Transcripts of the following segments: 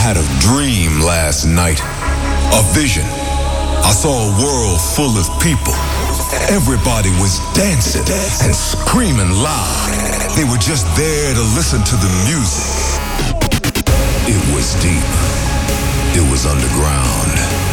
had a dream last night, a vision. I saw a world full of people. Everybody was dancing and screaming loud. They were just there to listen to the music. It was deep. It was underground.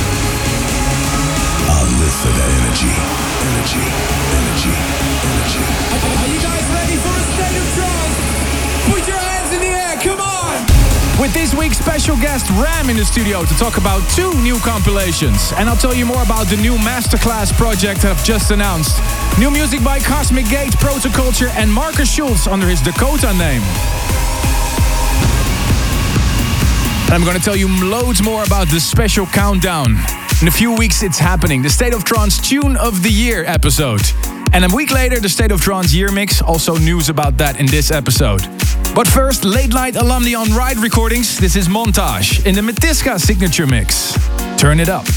I live for that energy. Energy, energy, energy. Are you guys ready for a state of trance? Put your hands in the air, come on! With this week's special guest Ram in the studio to talk about 2 new compilations. And I'll tell you more about the new Masterclass project that I've just announced. New music by Cosmic Gate, Protoculture and Marcus Schulz under his Dakota name. And I'm going to tell you loads more about the special countdown. In a few weeks it's happening, the State of Trance Tune of the Year episode. And a week later, the State of Trance Year Mix, also news about that in this episode. But first, late night alumni on Ride Recordings. This is Montage in the Metiska signature mix. Turn it up.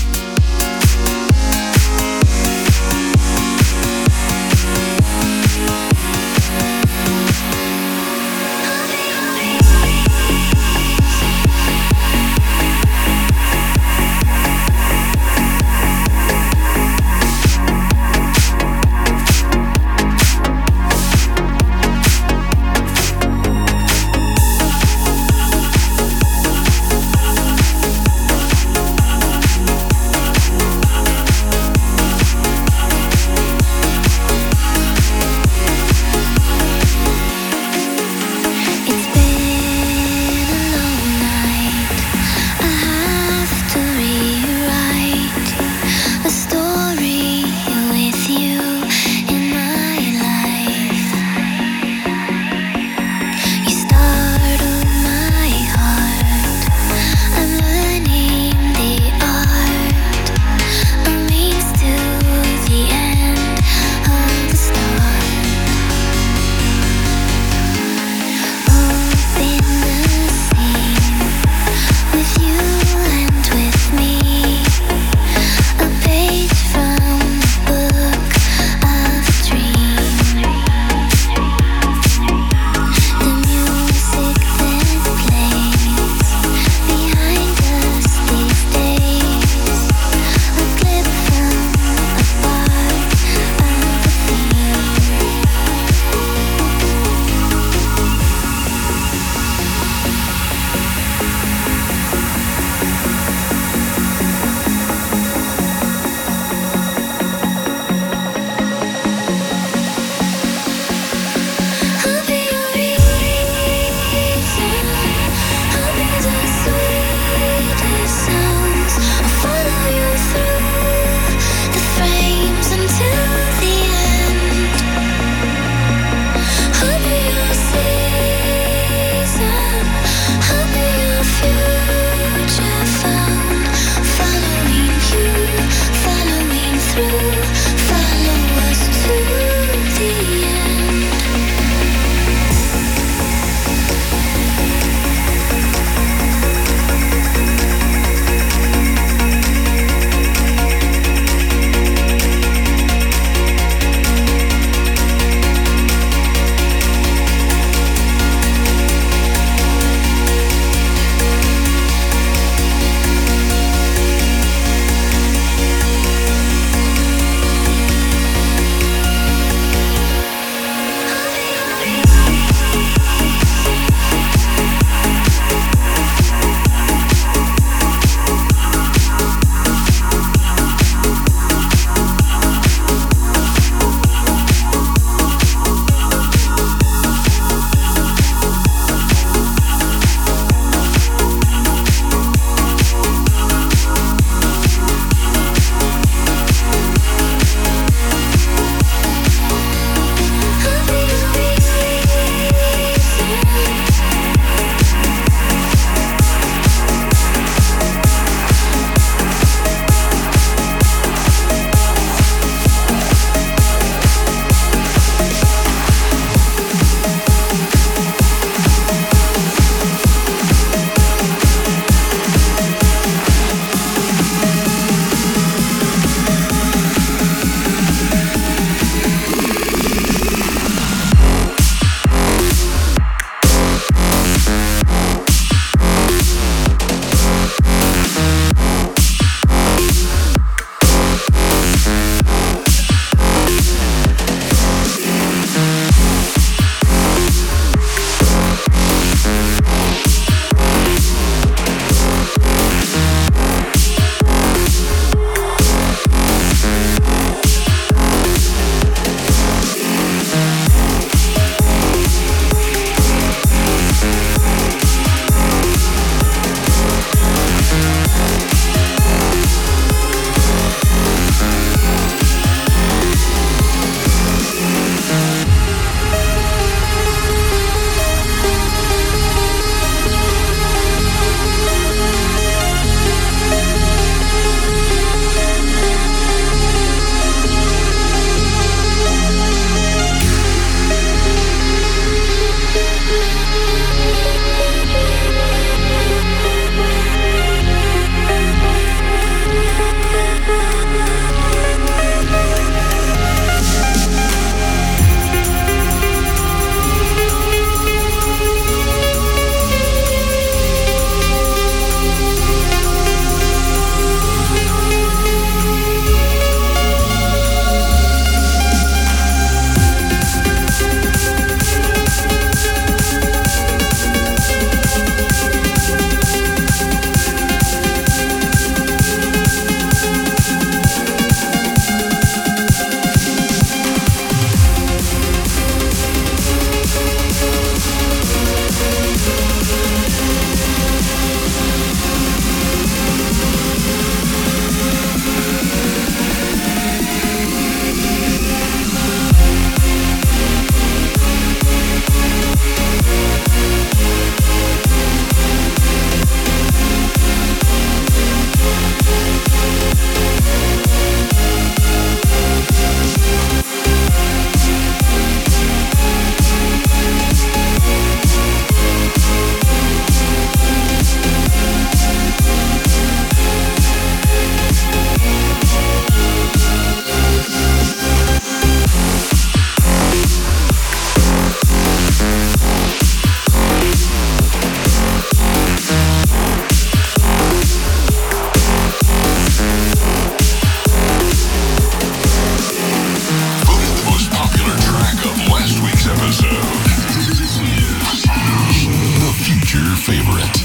future favorite.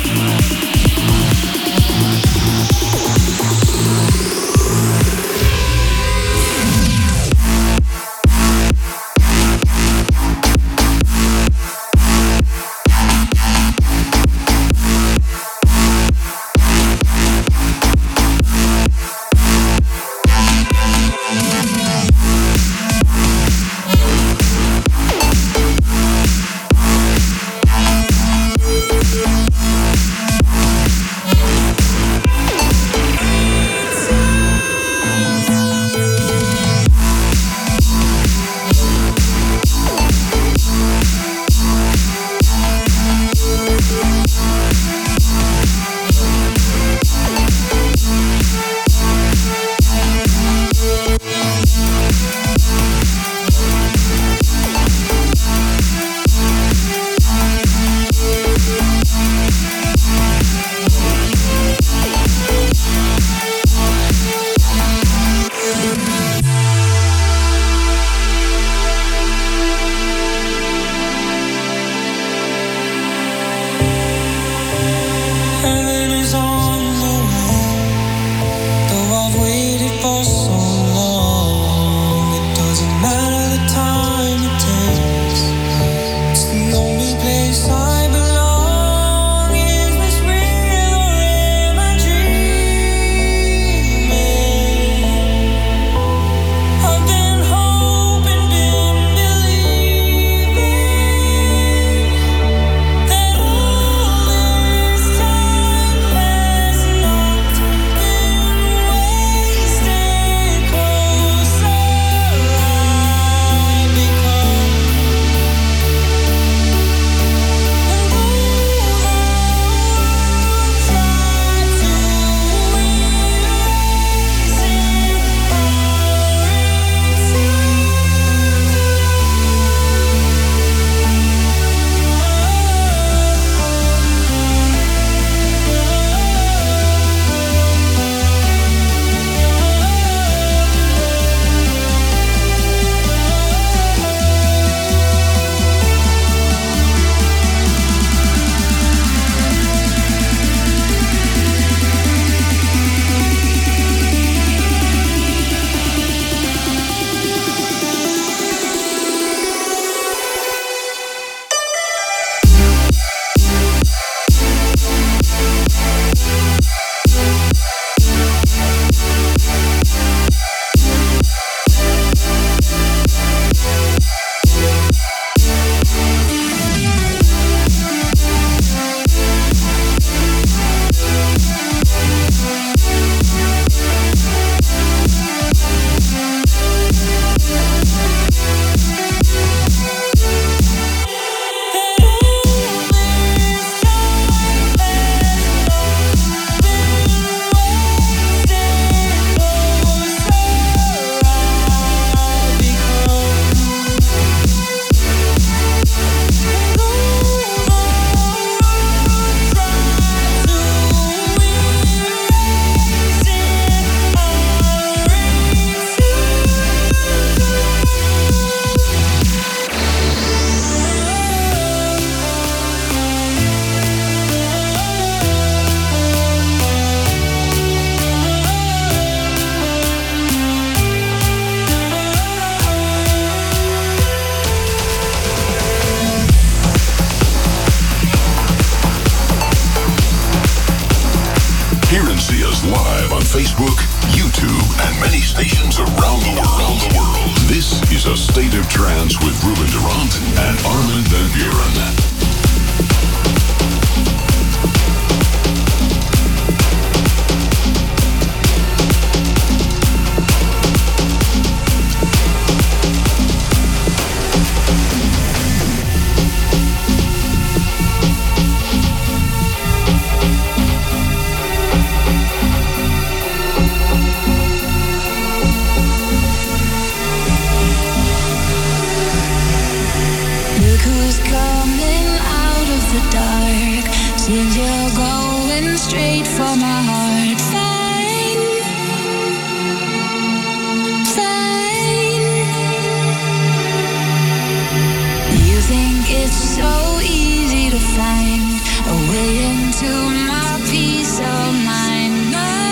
Facebook, YouTube, and many stations around the world. This is A State of Trance with Ruben Durant and Armin van Buuren. Seems you're going straight for my heart. Fine, fine. You think it's so easy to find to my peace of mind.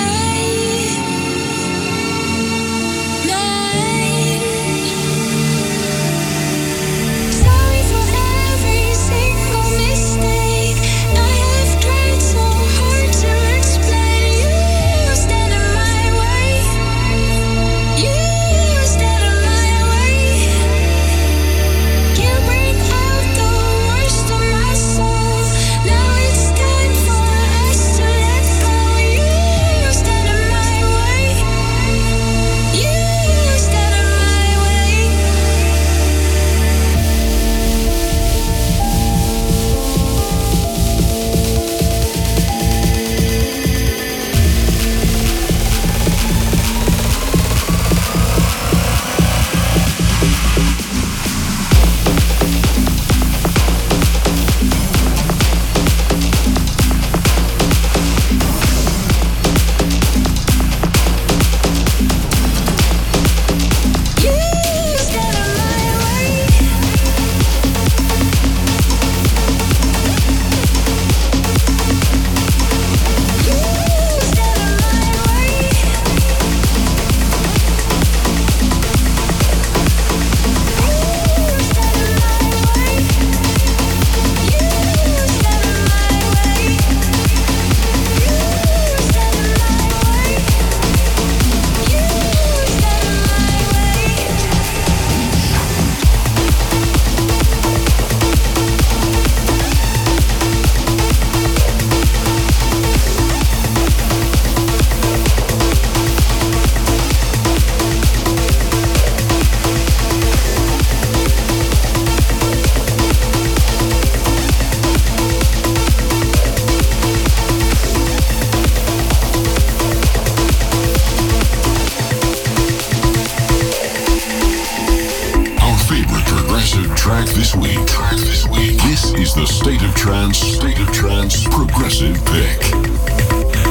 Sorry for every single mistake I have tried so hard to explain. You stand in my way. You stand in my way. You bring out the worst of my soul. Now it's time for us to let go. You stand in my way. You stand in my way. You stand in my way. You stand in my way. Our favorite progressive track this week. This is the State of Trance Progressive Pick.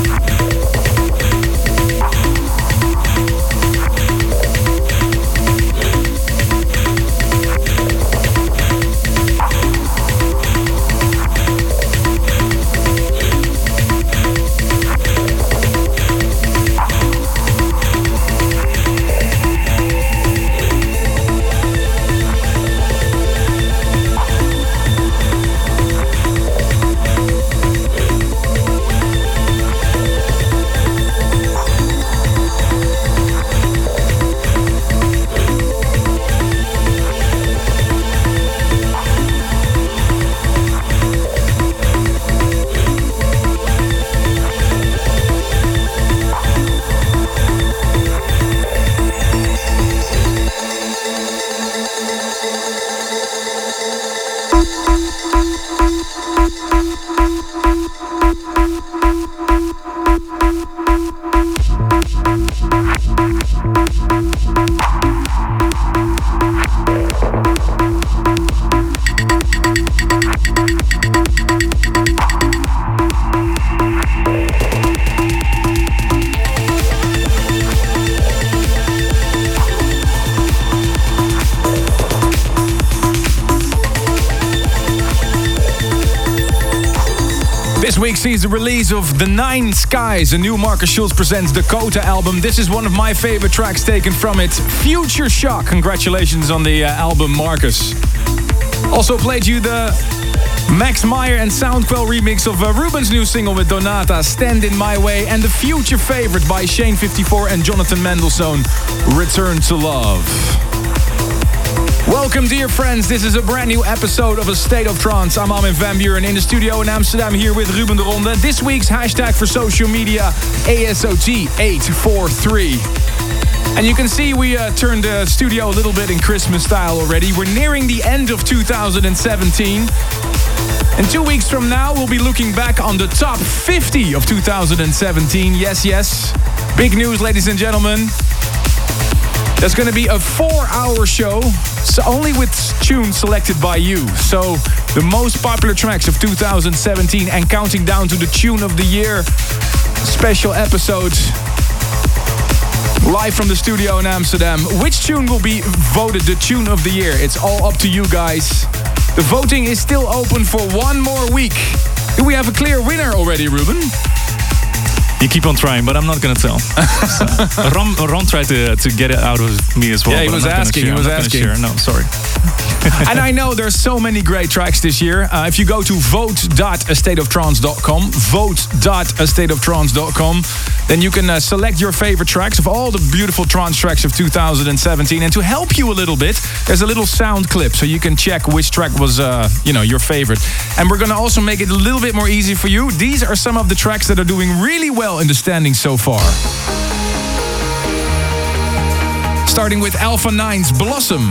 This week sees the release of The Nine Skies, a new Marcus Schulz Presents Dakota album. This is one of my favorite tracks taken from it, Future Shock. Congratulations on the album, Marcus. Also played you the Max Meyer and Soundquell remix of Ruben's new single with Donata, Stand in My Way, and the future favorite by Shane54 and Jonathan Mendelssohn, Return to Love. Welcome, dear friends. This is a brand new episode of A State of Trance. I'm Armin van Buuren in the studio in Amsterdam here with Ruben de Ronde. This week's hashtag for social media, ASOT843. And you can see we turned the studio a little bit in Christmas style already. We're nearing the end of 2017. And 2 weeks from now, we'll be looking back on the top 50 of 2017. Yes, yes. Big news, ladies and gentlemen. There's going to be a 4-hour show, so only with tunes selected by you. So the most popular tracks of 2017 and counting down to the tune of the year special episode live from the studio in Amsterdam. Which tune will be voted the tune of the year? It's all up to you guys. The voting is still open for 1 more week. Do we have a clear winner already, Ruben? You keep on trying, but I'm not going to tell. So, Ron tried to get it out of me as well. Yeah, he but was I'm not gonna asking, share. he was I'm not gonna asking. share. No, sorry. And I know there's so many great tracks this year. If you go to vote.astateoftrance.com, vote.astateoftrance.com, then you can select your favorite tracks of all the beautiful trance tracks of 2017. And to help you a little bit, there's a little sound clip so you can check which track was, your favorite. And we're going to also make it a little bit more easy for you. These are some of the tracks that are doing really well in the standings so far. Starting with Alpha 9's Blossom.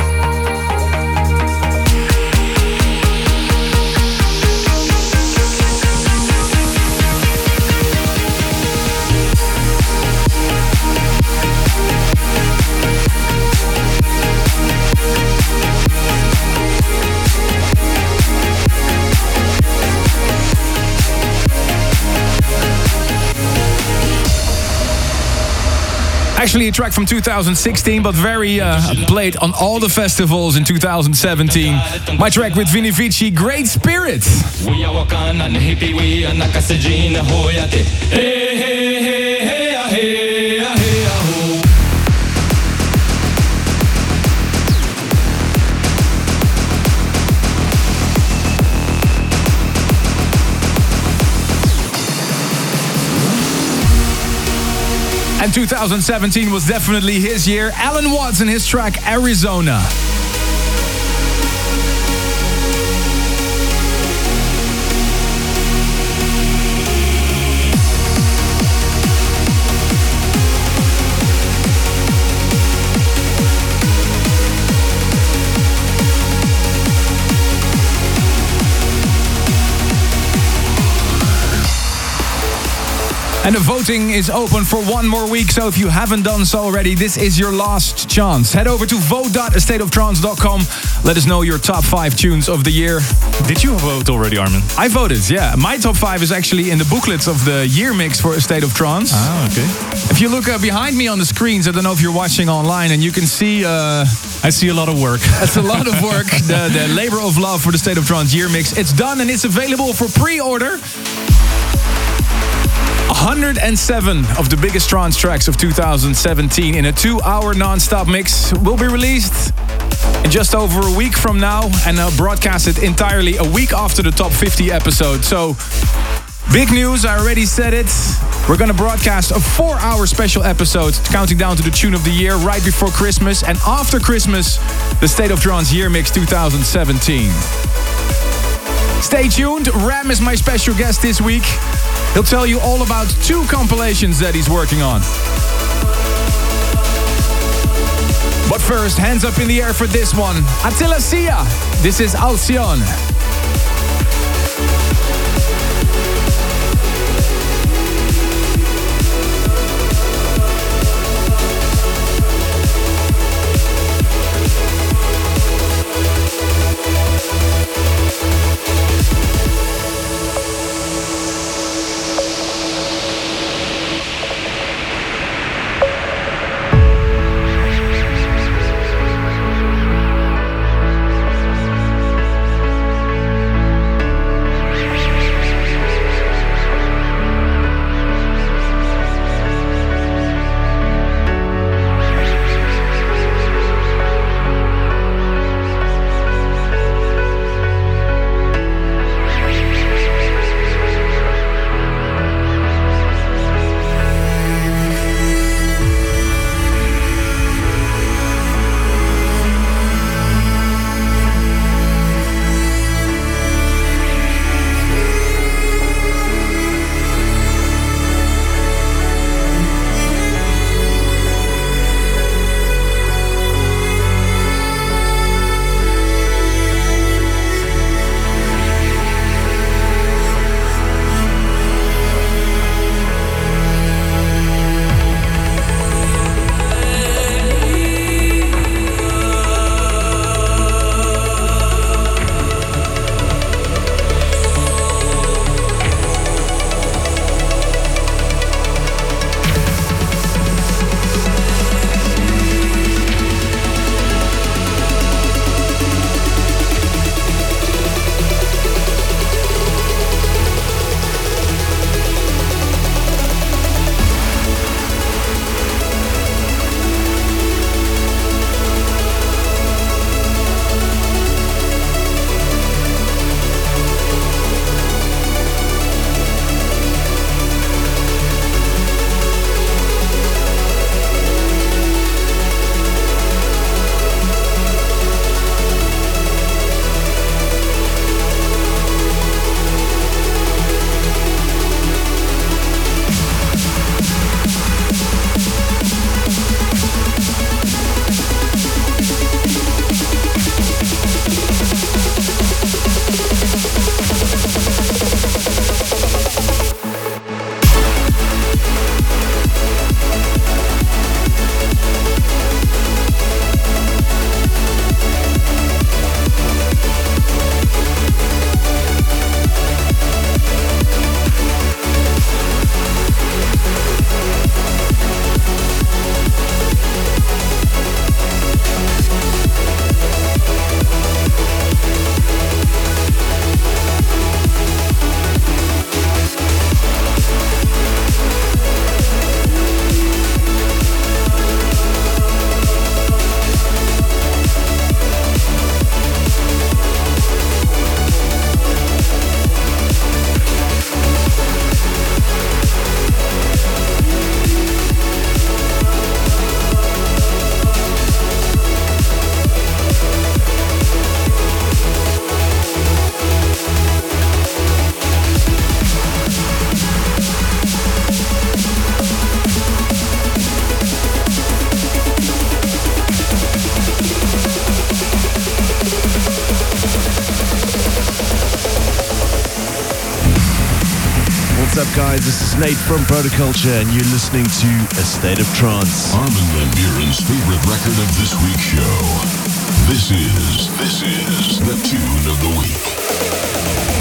Actually a track from 2016, but very played on all the festivals in 2017. My track with Vini Vici, Great Spirit. We are Wakan and hippie, we are Nakasejin, Hoyate. Hey, hey, hey, hey, hey, hey, hey, ho. And 2017 was definitely his year. Alan Watts and his track Arizona. And the voting is open for one more week, so if you haven't done so already, this is your last chance. Head over to vote.astateoftrance.com. Let us know your top 5 tunes of the year. Did you vote already, Armin? I voted, yeah. My top 5 is actually in the booklets of the year mix for A State of Trance. Ah, okay. If you look behind me on the screens, I don't know if you're watching online, and you can see... I see a lot of work. That's a lot of work. The labor of love for the State of Trance year mix. It's done and it's available for pre-order. 107 of the biggest trance tracks of 2017 in a 2-hour non-stop mix will be released in just over a week from now and broadcasted entirely a week after the top 50 episode. So, big news, I already said it. We're going to broadcast a 4-hour special episode counting down to the tune of the year right before Christmas, and after Christmas, the State of Trance Year Mix 2017. Stay tuned. Ram is my special guest this week. He'll tell you all about 2 compilations that he's working on. But first, hands up in the air for this one. Attila Sia. This is Alcyon. What's up, guys? This is Nate from Protoculture, and you're listening to A State of Trance. Armin van Buuren's favorite record of this week's show. This is the tune of the week.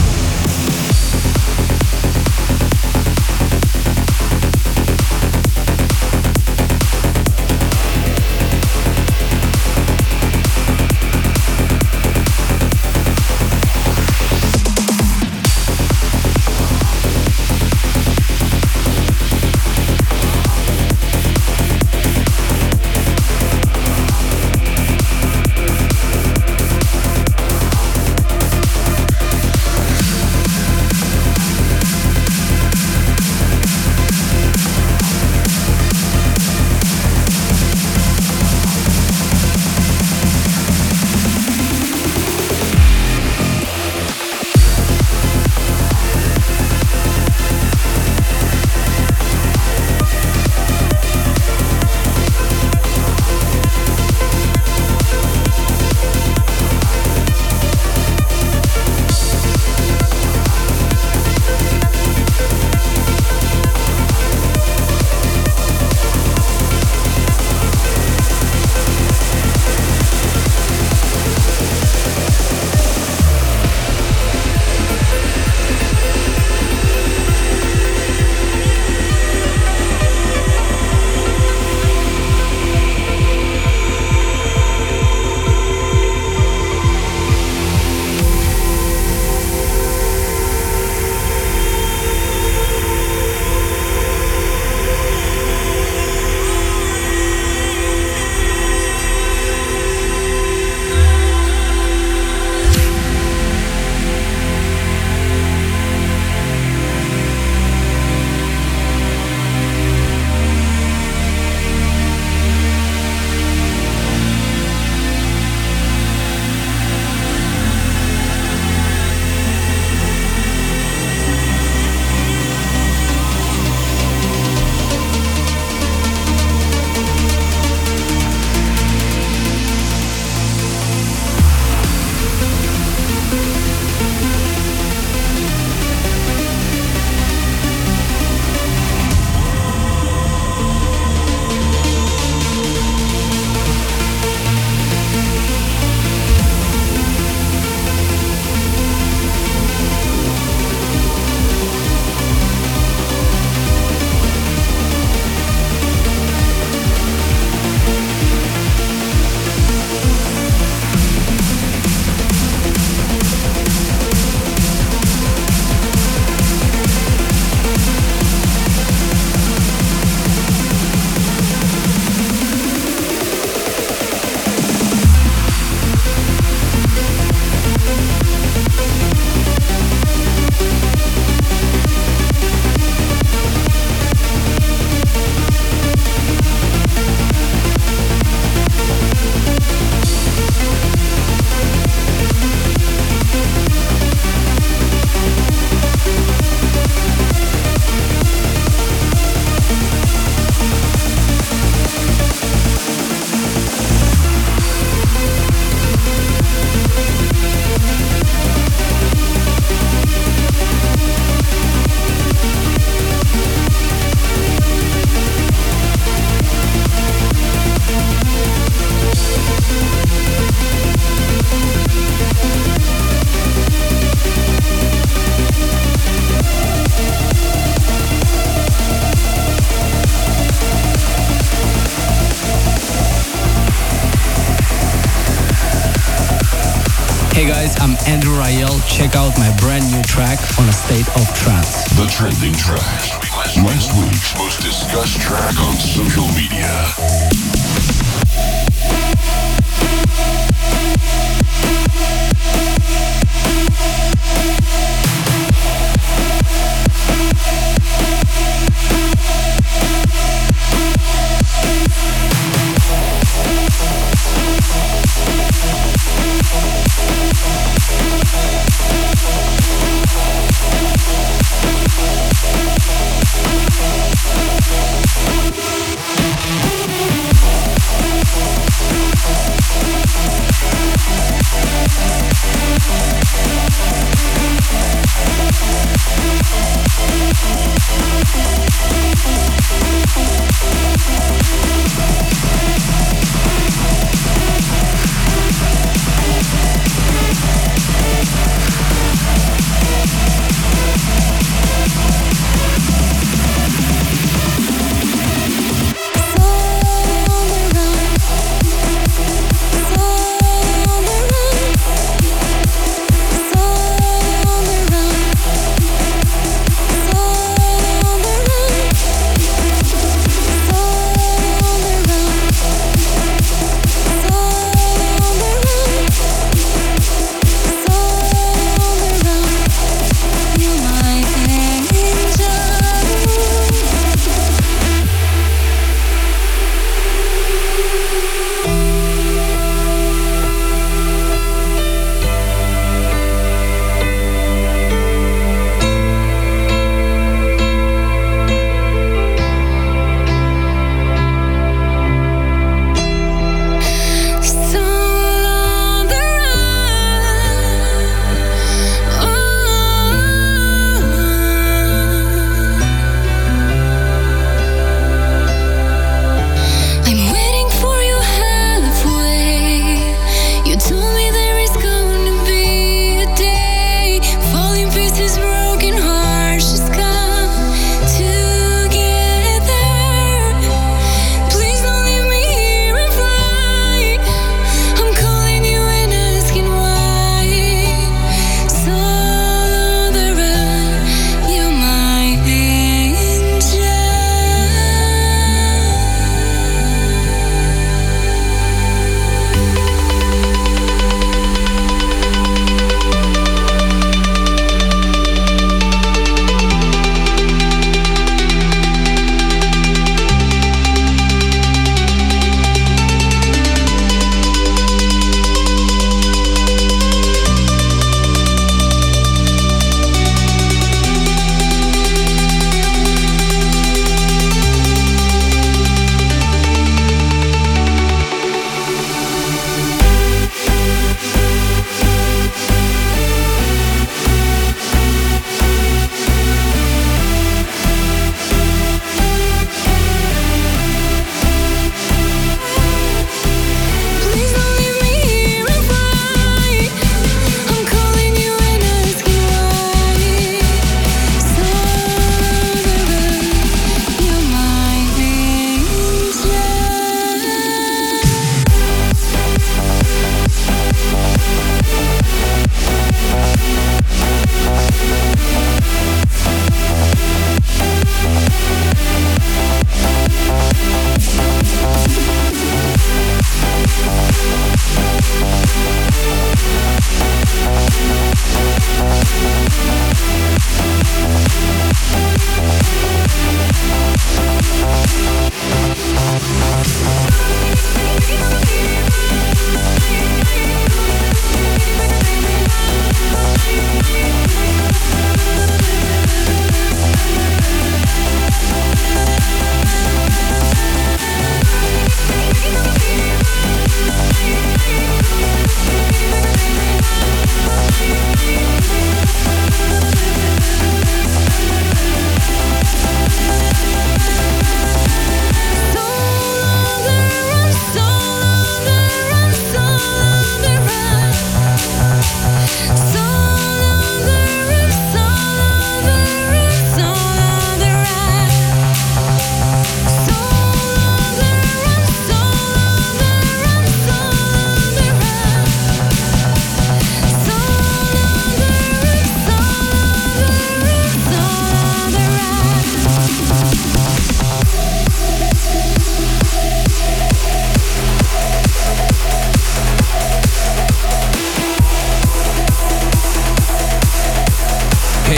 Hey guys, I'm Andrew Rayel. Check out my brand new track on A State of Trance. The trending track. Last week's most discussed track on social media.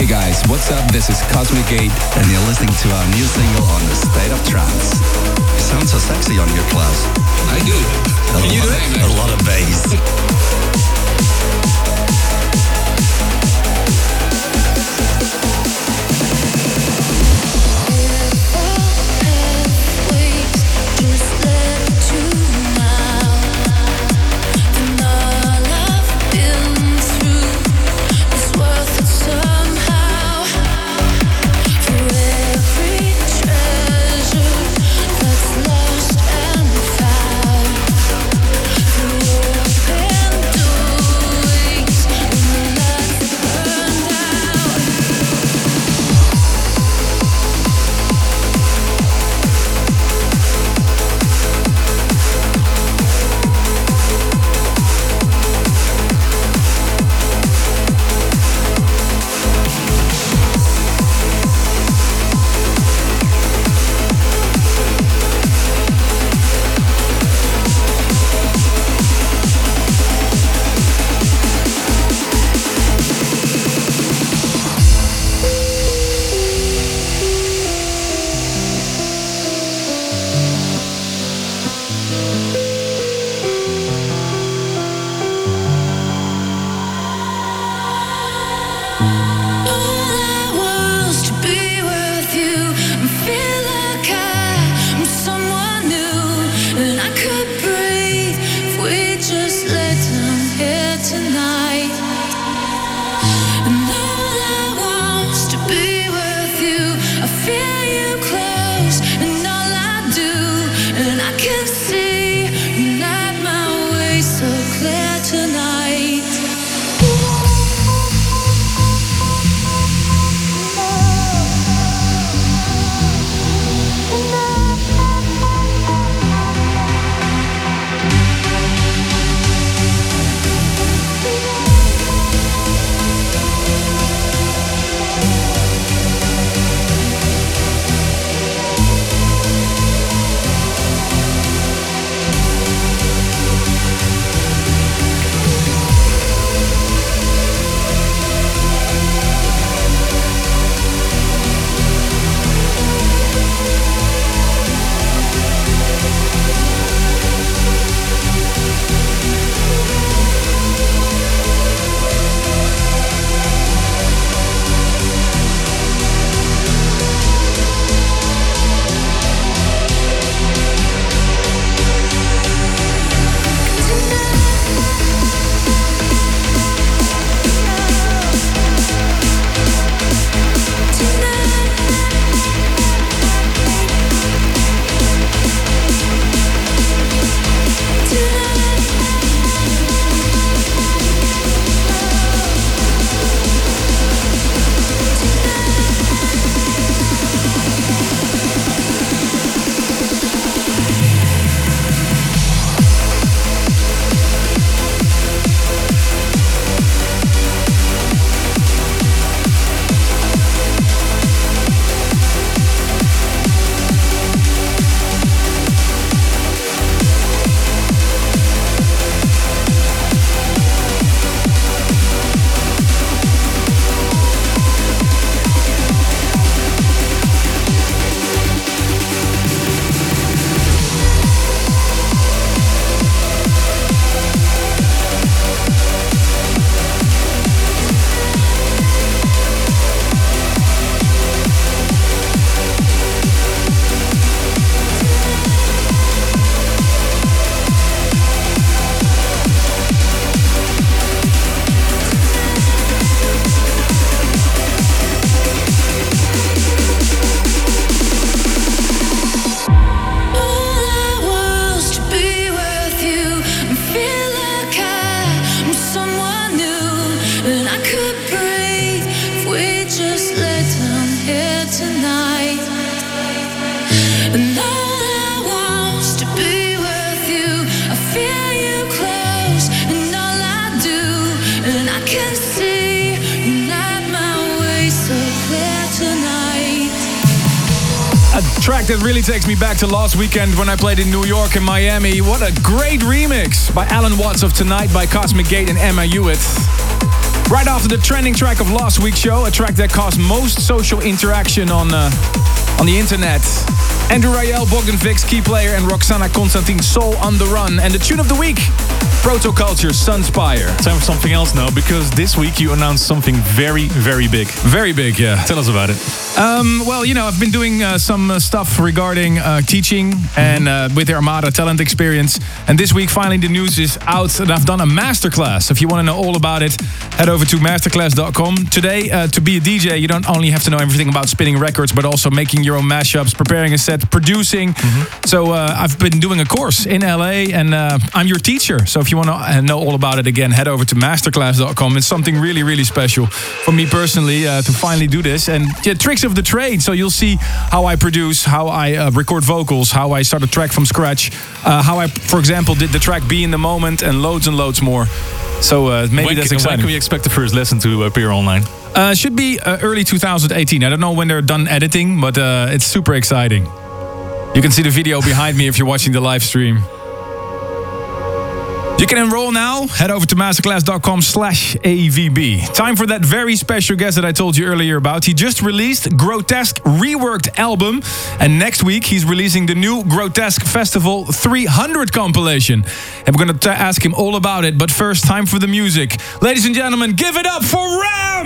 guys, what's up? This is Cosmic Gate, and you're listening to our new single on the State of Trance. You sound so sexy on your Klaus. I do. Can you do it? A lot of bass. Track that really takes me back to last weekend when I played in New York and Miami. What a great remix by Alan Watts of Tonight by Cosmic Gate and Emma Hewitt. Right after the trending track of last week's show, a track that caused most social interaction on the internet. Andrew Rayel, Bogdan Vix, Key Player, and Roxana Constantine, Soul on the Run. And the tune of the week, Protoculture, Sunspire. Time for something else now, because this week you announced something very, very big. Very big, yeah. Tell us about it. Well, you know, I've been doing some stuff regarding teaching and with the Armada Talent Experience. And this week, finally, the news is out and I've done a masterclass. If you want to know all about it, head over to masterclass.com. Today, to be a DJ, you don't only have to know everything about spinning records, but also making your own mashups, preparing a set, producing. So I've been doing a course in LA and I'm your teacher. So if you want to know all about it again, head over to masterclass.com. It's something really, really special for me personally to finally do this. And yeah, tricks of the trade. So you'll see how I produce, how I record vocals, how I start a track from scratch, how I, for example, did the track Be in the Moment, and loads more. So maybe that's exciting. When can we expect the first lesson to appear online? Should be early 2018. I don't know when they're done editing, but it's super exciting. You can see the video behind me if you're watching the live stream. You can enroll now. Head over to masterclass.com/AVB. Time for that very special guest that I told you earlier about. He just released Grotesque Reworked album. And next week, he's releasing the new Grotesque Festival 300 compilation. And we're going to ask him all about it. But first, time for the music. Ladies and gentlemen, give it up for Ram!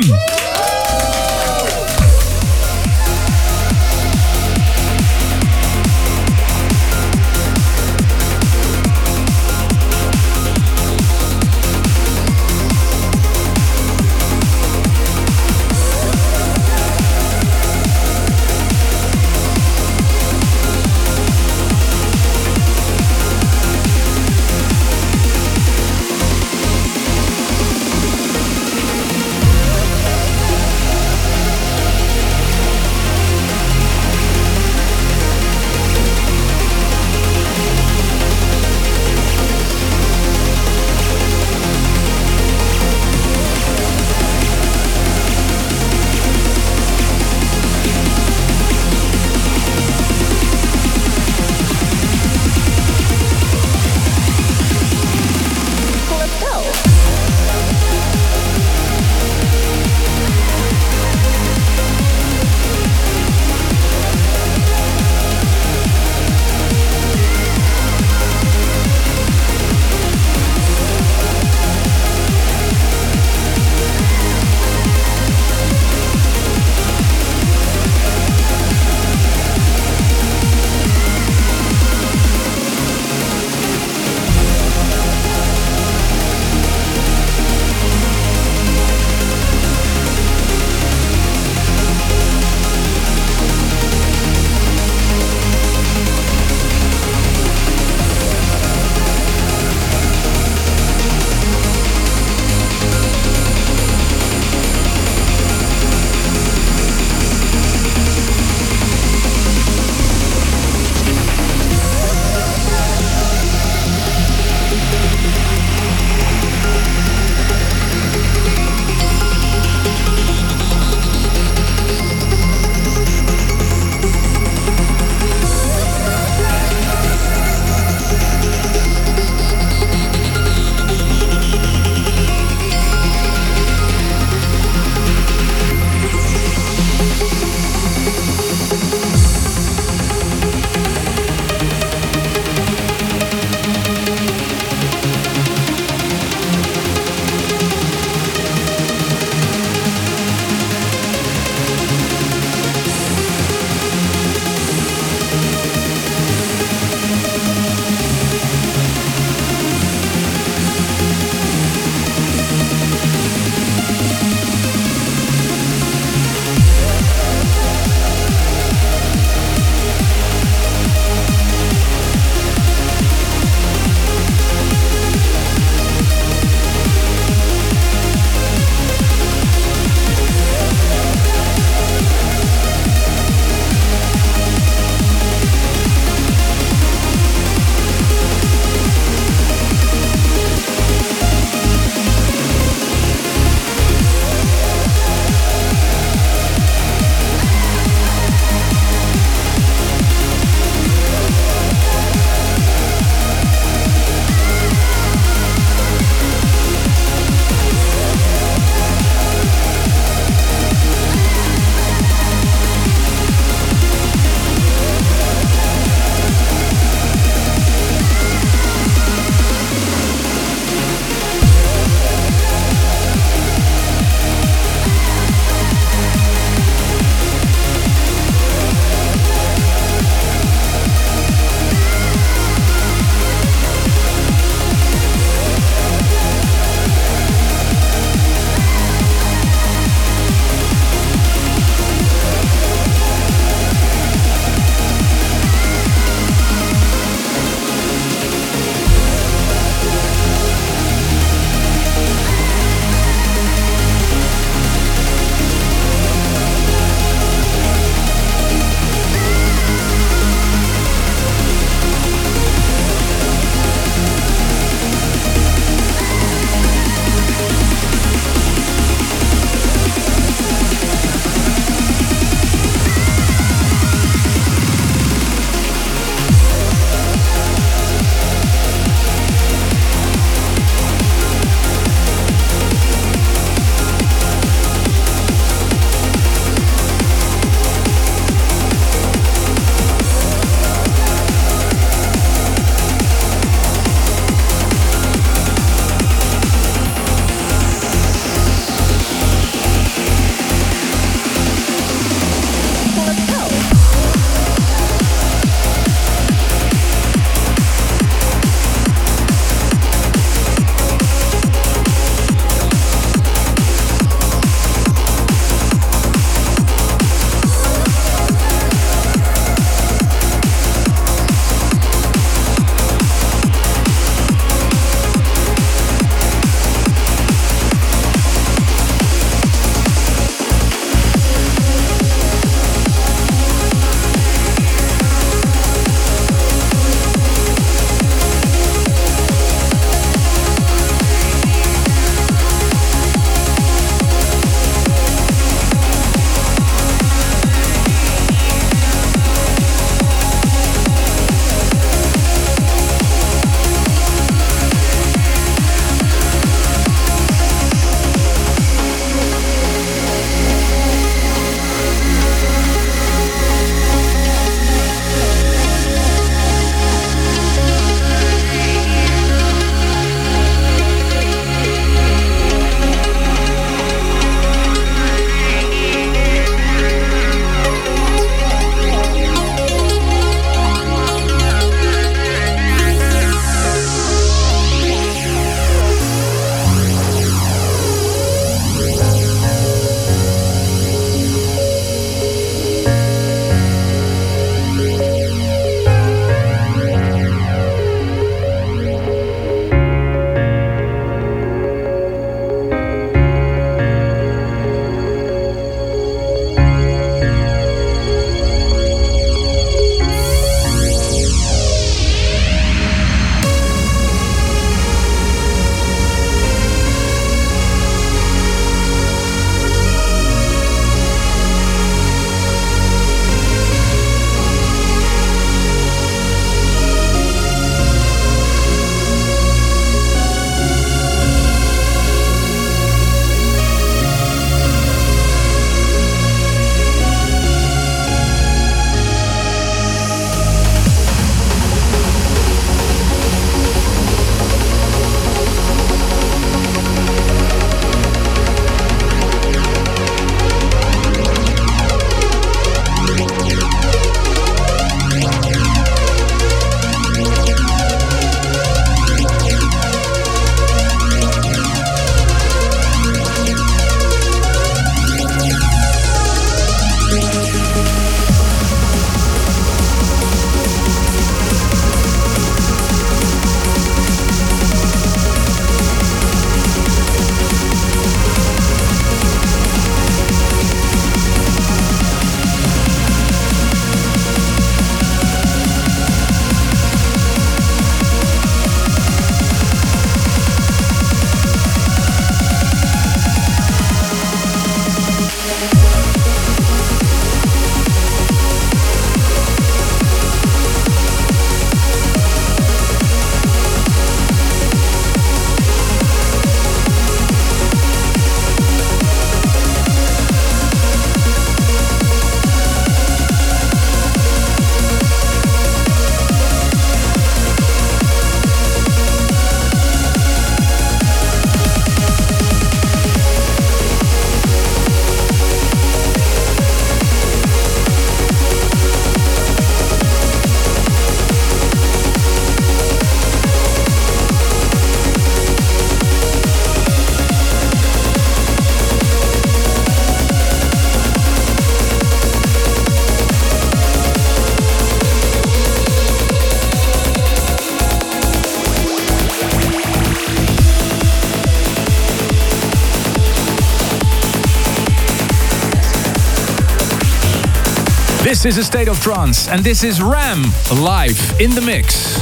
This is A State of Trance, and this is Ram live in the mix.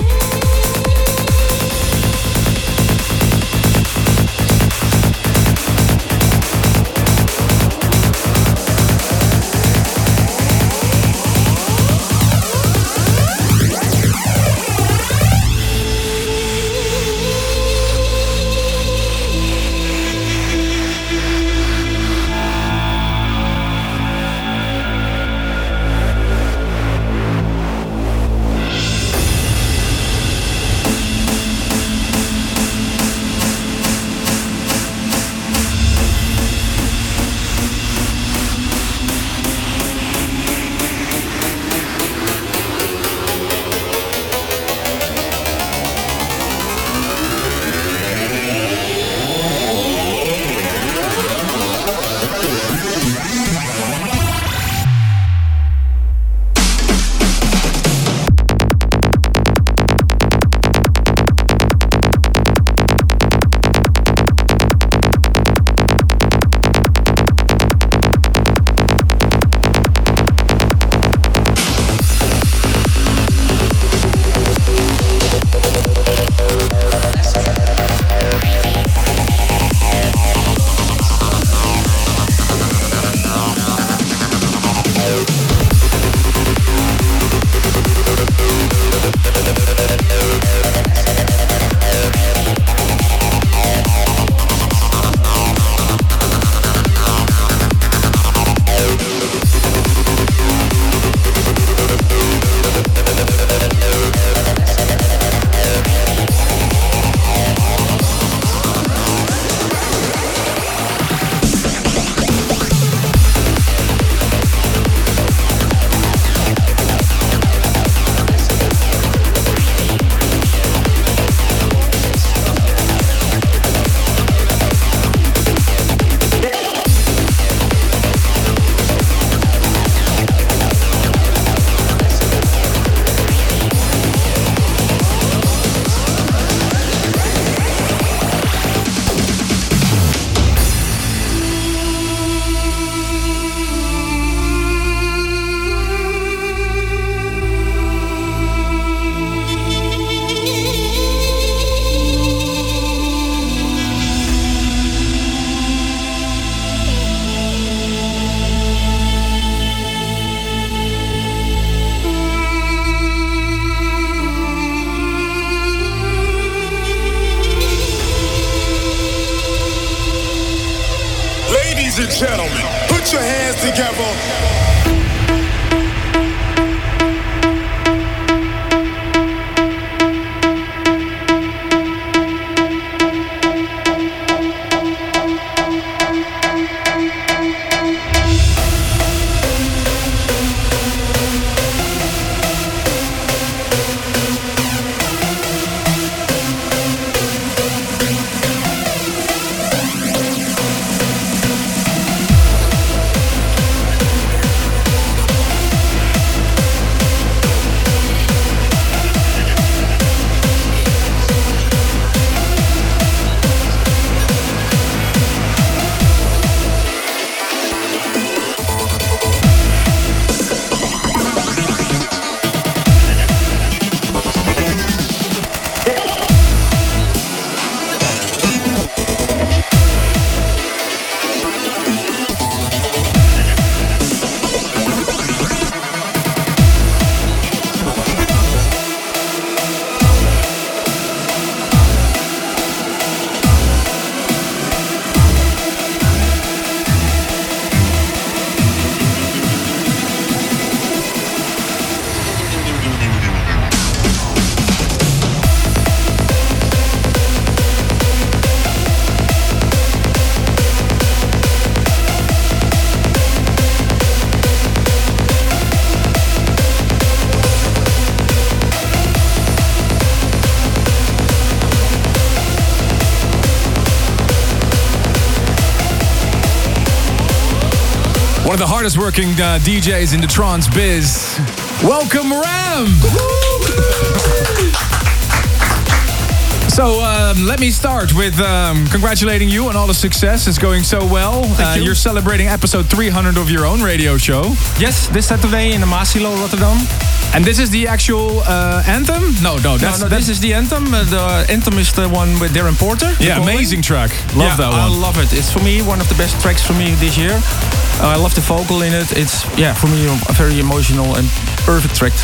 Ladies and gentlemen, put your hands together. One of the hardest working DJs in the trance biz. Welcome, Ram! So let me start with congratulating you on all the success. It's going so well. Thank you. You're celebrating episode 300 of your own radio show. Yes, this Saturday in the Maasilo, Rotterdam. And this is the actual anthem? No, This is the anthem. The anthem is the one with Darren Porter. Yeah, amazing track. Love that one. I love it. It's for me one of the best tracks for me this year. I love the vocal in it. It's for me a very emotional and perfect track.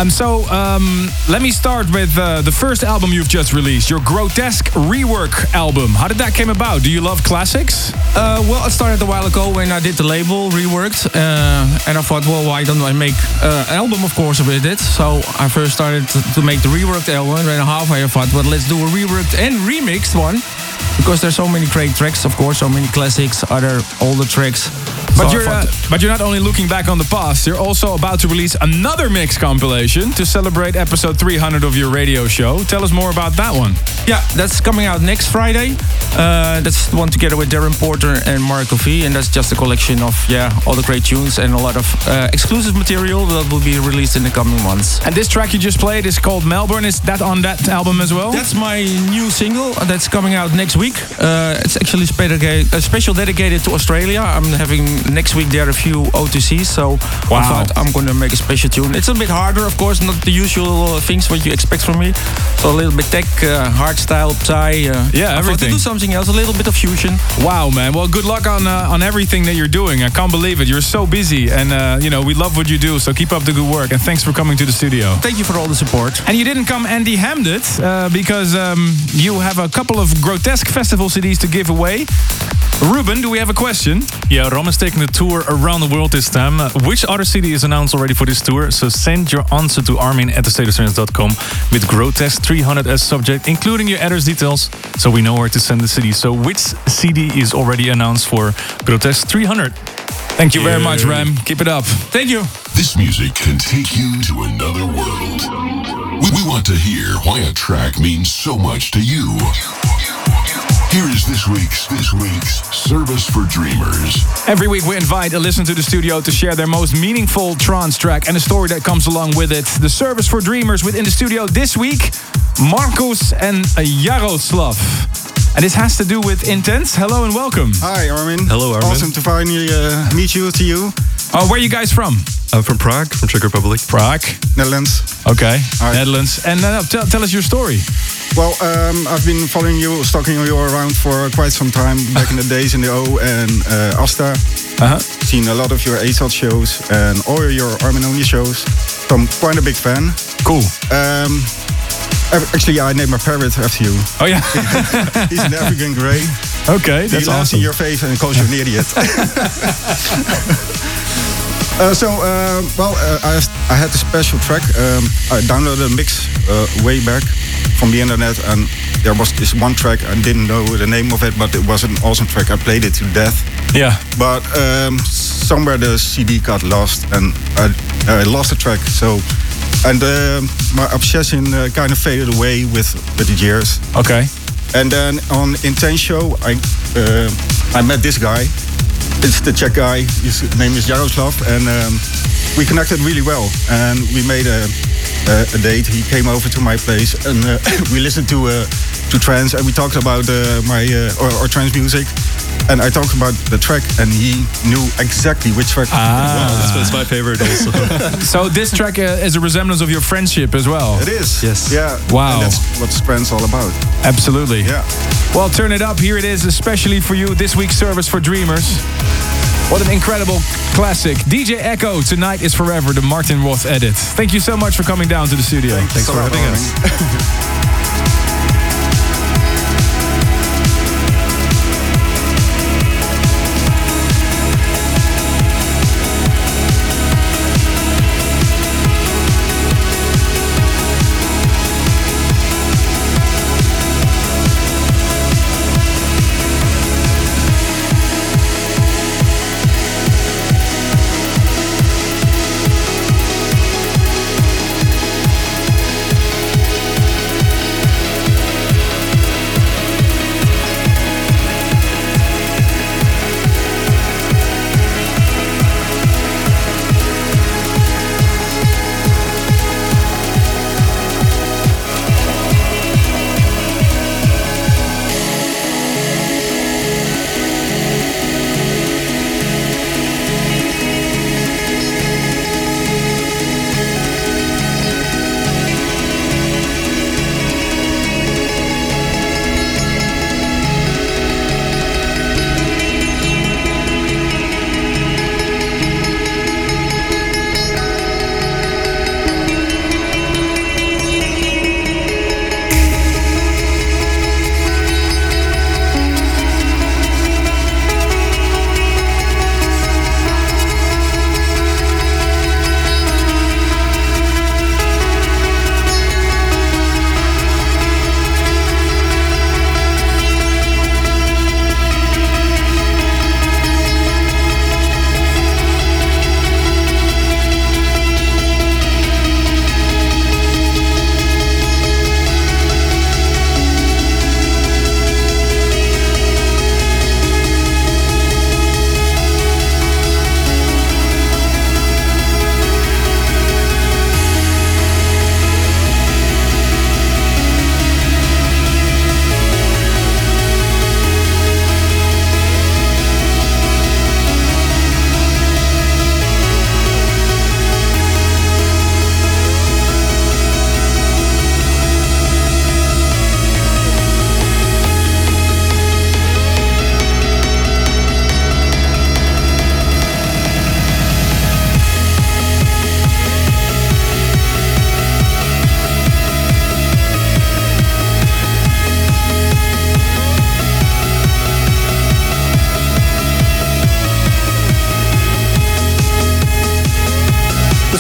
Let me start with the first album you've just released, your Grotesque Rework album. How did that came about? Do you love classics? Well, it started a while ago when I did the label Reworked, and I thought, well, why don't I make an album, of course, with it? So I first started to make the Reworked album, and then halfway I thought, well, let's do a reworked and remixed one, because there's so many great tracks, of course, so many classics, other older tracks. But you're not only looking back on the past, you're also about to release another mix compilation to celebrate episode 300 of your radio show. Tell us more about that one. Yeah, that's coming out next Friday. That's the one together with Darren Porter and Marco V, and that's just a collection of all the great tunes and a lot of exclusive material that will be released in the coming months. And this track you just played is called Melbourne. Is that on that album as well? That's my new single that's coming out next week. It's actually a special dedicated to Australia. I'm having next week there a few O2Cs, so I thought I'm going to make a special tune. It's a bit harder, of course, not the usual things what you expect from me. So a little bit tech, hardstyle, Psy. Everything. I thought to do something else, a little bit of fusion. Wow, man. Well, good luck on everything that you're doing. I can't believe it. You're so busy, and we love what you do. So keep up the good work, and thanks for coming to the studio. Thank you for all the support. And you didn't come empty-handed because you have a couple of Grotesque Festival CDs to give away. Ruben, do we have a question? Yeah, Rom is taking the tour around the world this time. Which other CD is announced already for this tour? So send your answer to armin@thestateoftrance.com with Grotesque 300 as subject, including your address details, so we know where to send the CD. So which CD is already announced for Grotesque 300? Thank you very much, Ram. Keep it up. Thank you. This music can take you to another world. We want to hear why a track means so much to you. Here is this week's Service for Dreamers. Every week we invite a listener to the studio to share their most meaningful trance track and a story that comes along with it. The Service for Dreamers within the studio this week, Marcus and Jaroslav. And this has to do with Intense. Hello and welcome. Hi, Armin. Hello, Armin. Awesome to finally meet you. Oh, where are you guys from? I'm from Prague, from Czech Republic. Prague. Netherlands. Okay, Hi. Netherlands. And tell us your story. Well, I've been following you, stalking you around for quite some time, back in the days in the O and Asta. Seen a lot of your ASOT shows and all your Armin Only shows. So I'm quite a big fan. Cool. Actually, I named my parrot after you. Oh, yeah? He's an African grey. Okay, that's he laughs awesome. in your face and calls you an idiot. I had a special track. I downloaded a mix way back from the internet, and there was this one track. I didn't know the name of it, but it was an awesome track. I played it to death. Yeah. But somewhere the CD got lost, and I lost the track. And my obsession kind of faded away with the years. Okay. And then on Intense show, I met this guy. It's the Czech guy. His name is Jaroslav, and we connected really well. And we made a date. He came over to my place, and we listened to trance, and we talked about our trance music. And I talked about the track, and he knew exactly which track. That's my favorite also. So this track is a resemblance of your friendship as well. It is. Yes. Yeah. Wow. And that's what trance all about. Absolutely. Yeah. Well, turn it up. Here it is, especially for you, this week's Service for Dreamers. What an incredible classic. DJ Echo, Tonight is Forever, the Martin Roth edit. Thank you so much for coming down to the studio. Thanks for having us.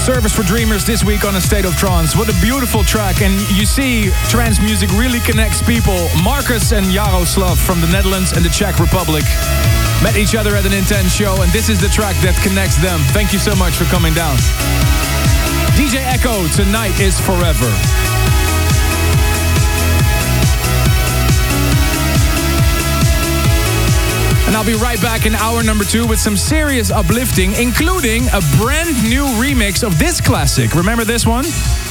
Service for Dreamers this week on A State of Trance. What a beautiful track. And you see, trance music really connects people. Marcus and Jaroslav from the Netherlands and the Czech Republic met each other at an intense show, and this is the track that connects them. Thank you so much for coming down. DJ Echo, Tonight is Forever. And I'll be right back in hour number 2 with some serious uplifting, including a brand new remix of this classic. Remember this one?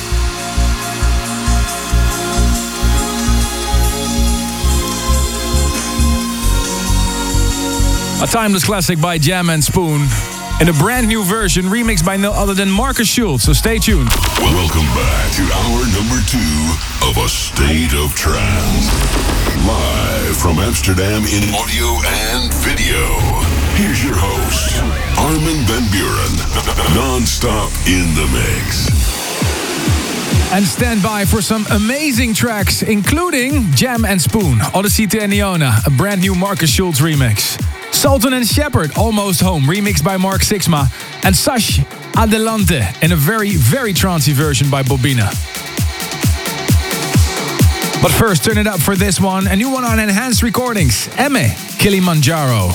A timeless classic by Jam and Spoon in a brand new version remixed by no other than Marcus Schultz. So stay tuned. Welcome back to hour number 2 of A State of Trance. Live from Amsterdam in audio and video. Here's your host, Armin van Buuren. Non-stop in the mix. And stand by for some amazing tracks, including Jam and Spoon, Odyssey to Eniona, a brand new Marcus Schultz remix. Sultan and Shepard, Almost Home, remixed by Mark Sixma. And Sash Adelante in a very, very trancey version by Bobina. But first, turn it up for this one. A new one on Enhanced Recordings. Emme, Kilimanjaro.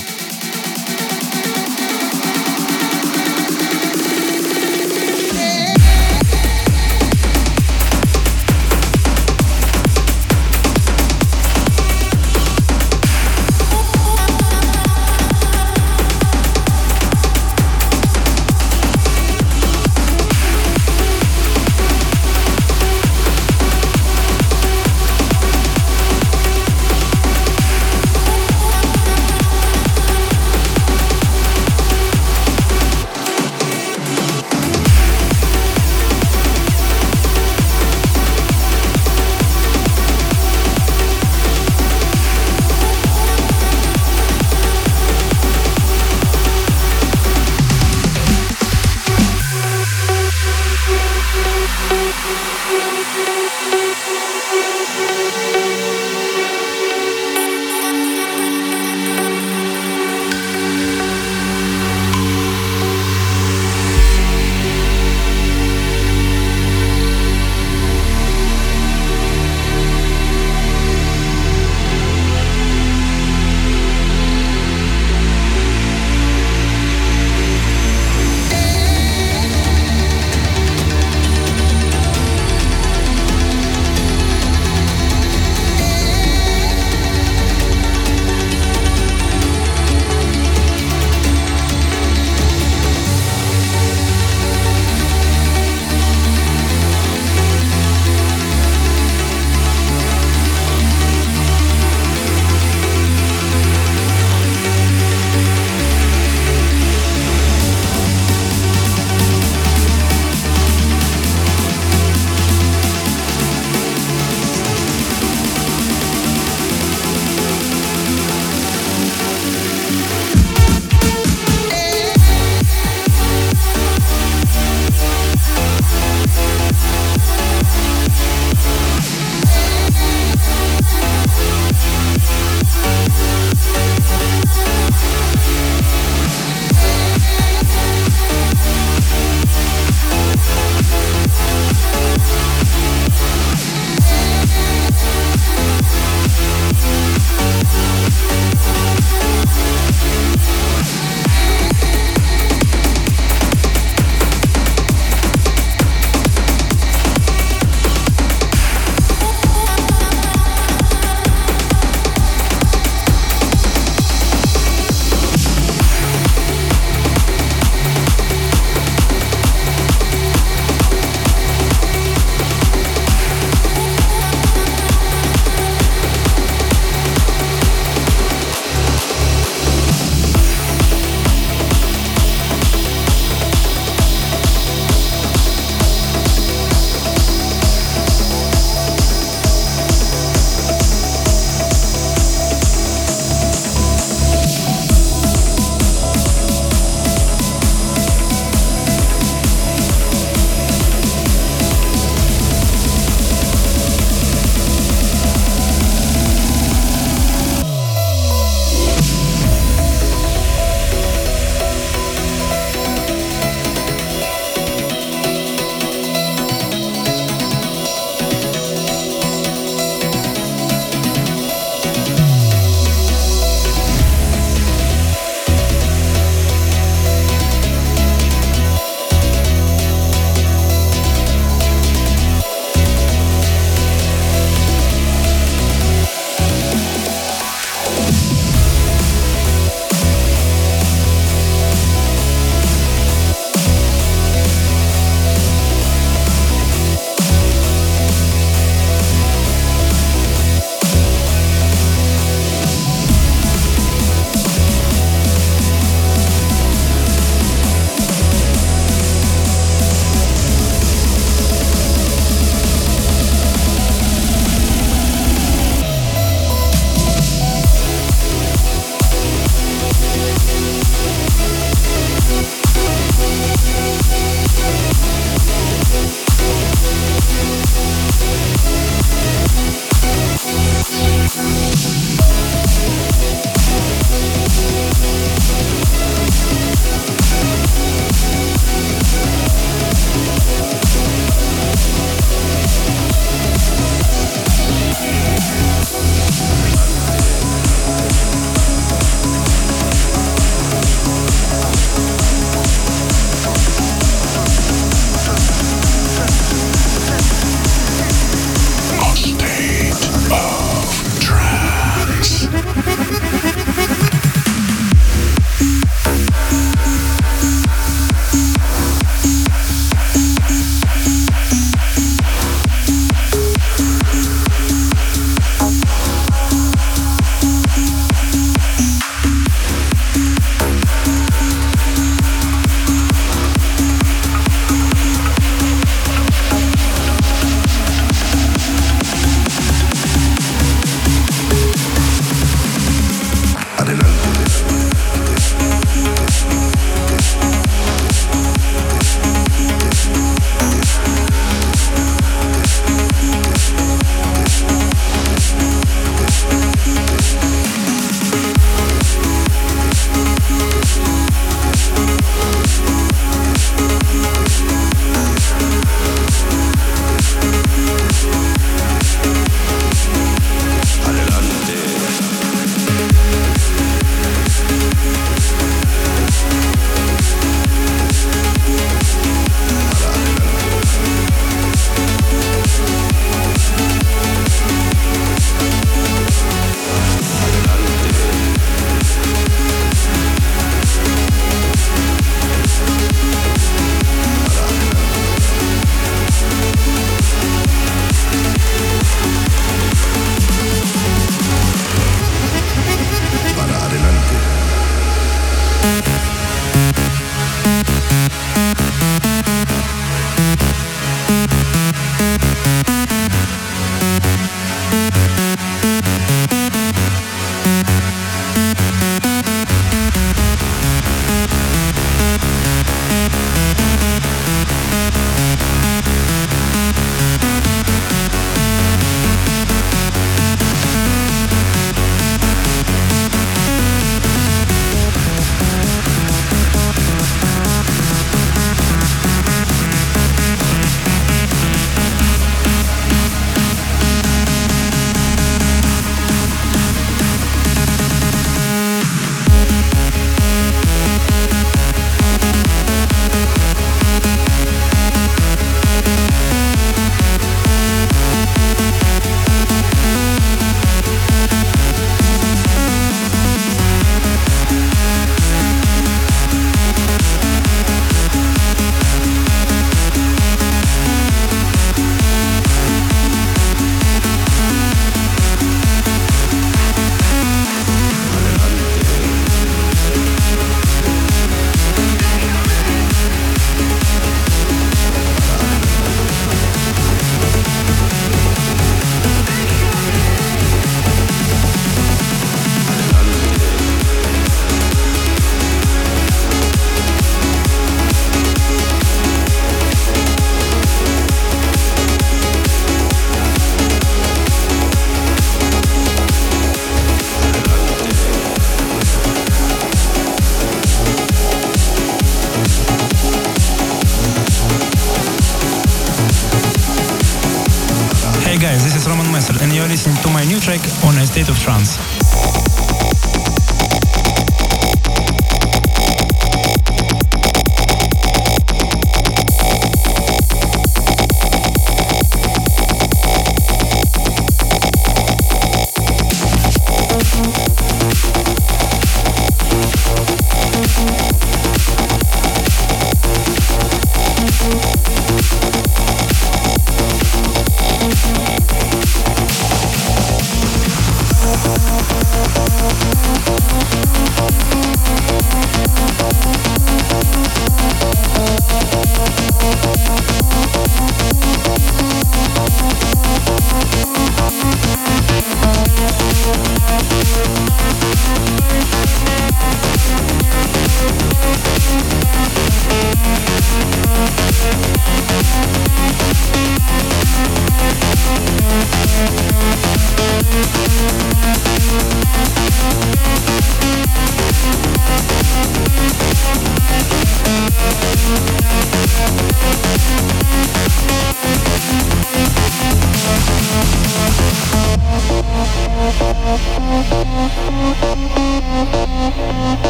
you're listening to my new track on A State of Trance.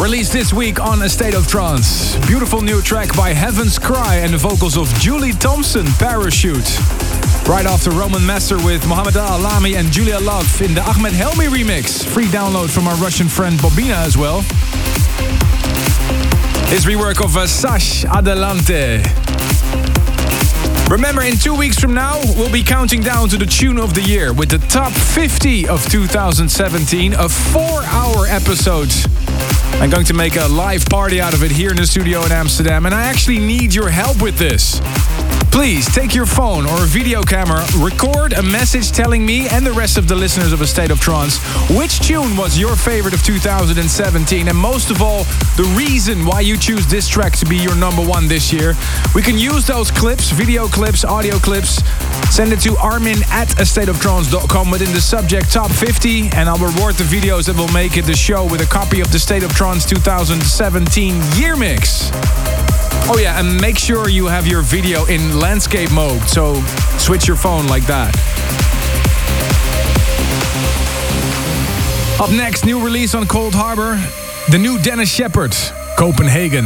Released this week on A State of Trance. Beautiful new track by Heaven's Cry and the vocals of Julie Thompson, Parachute. Right after Roman Master with Mohamed Alami and Julia Love in the Ahmed Helmi remix. Free download from our Russian friend Bobina as well. His rework of Sash Adelante. Remember, in 2 weeks from now, we'll be counting down to the tune of the year with the top 50 of 2017, a 4-hour episode. I'm going to make a live party out of it here in the studio in Amsterdam, and I actually need your help with this. Please take your phone or a video camera, record a message telling me and the rest of the listeners of A State of Trance which tune was your favorite of 2017, and most of all, the reason why you choose this track to be your number one this year. We can use those clips, video clips, audio clips. Send it to armin@astateoftrance.com within the subject Top 50, and I'll reward the videos that will make it the show with a copy of the State of Trance 2017 year mix. Oh yeah, and make sure you have your video in landscape mode, so switch your phone like that. Up next, new release on Cold Harbor, the new Dennis Shepard, Copenhagen.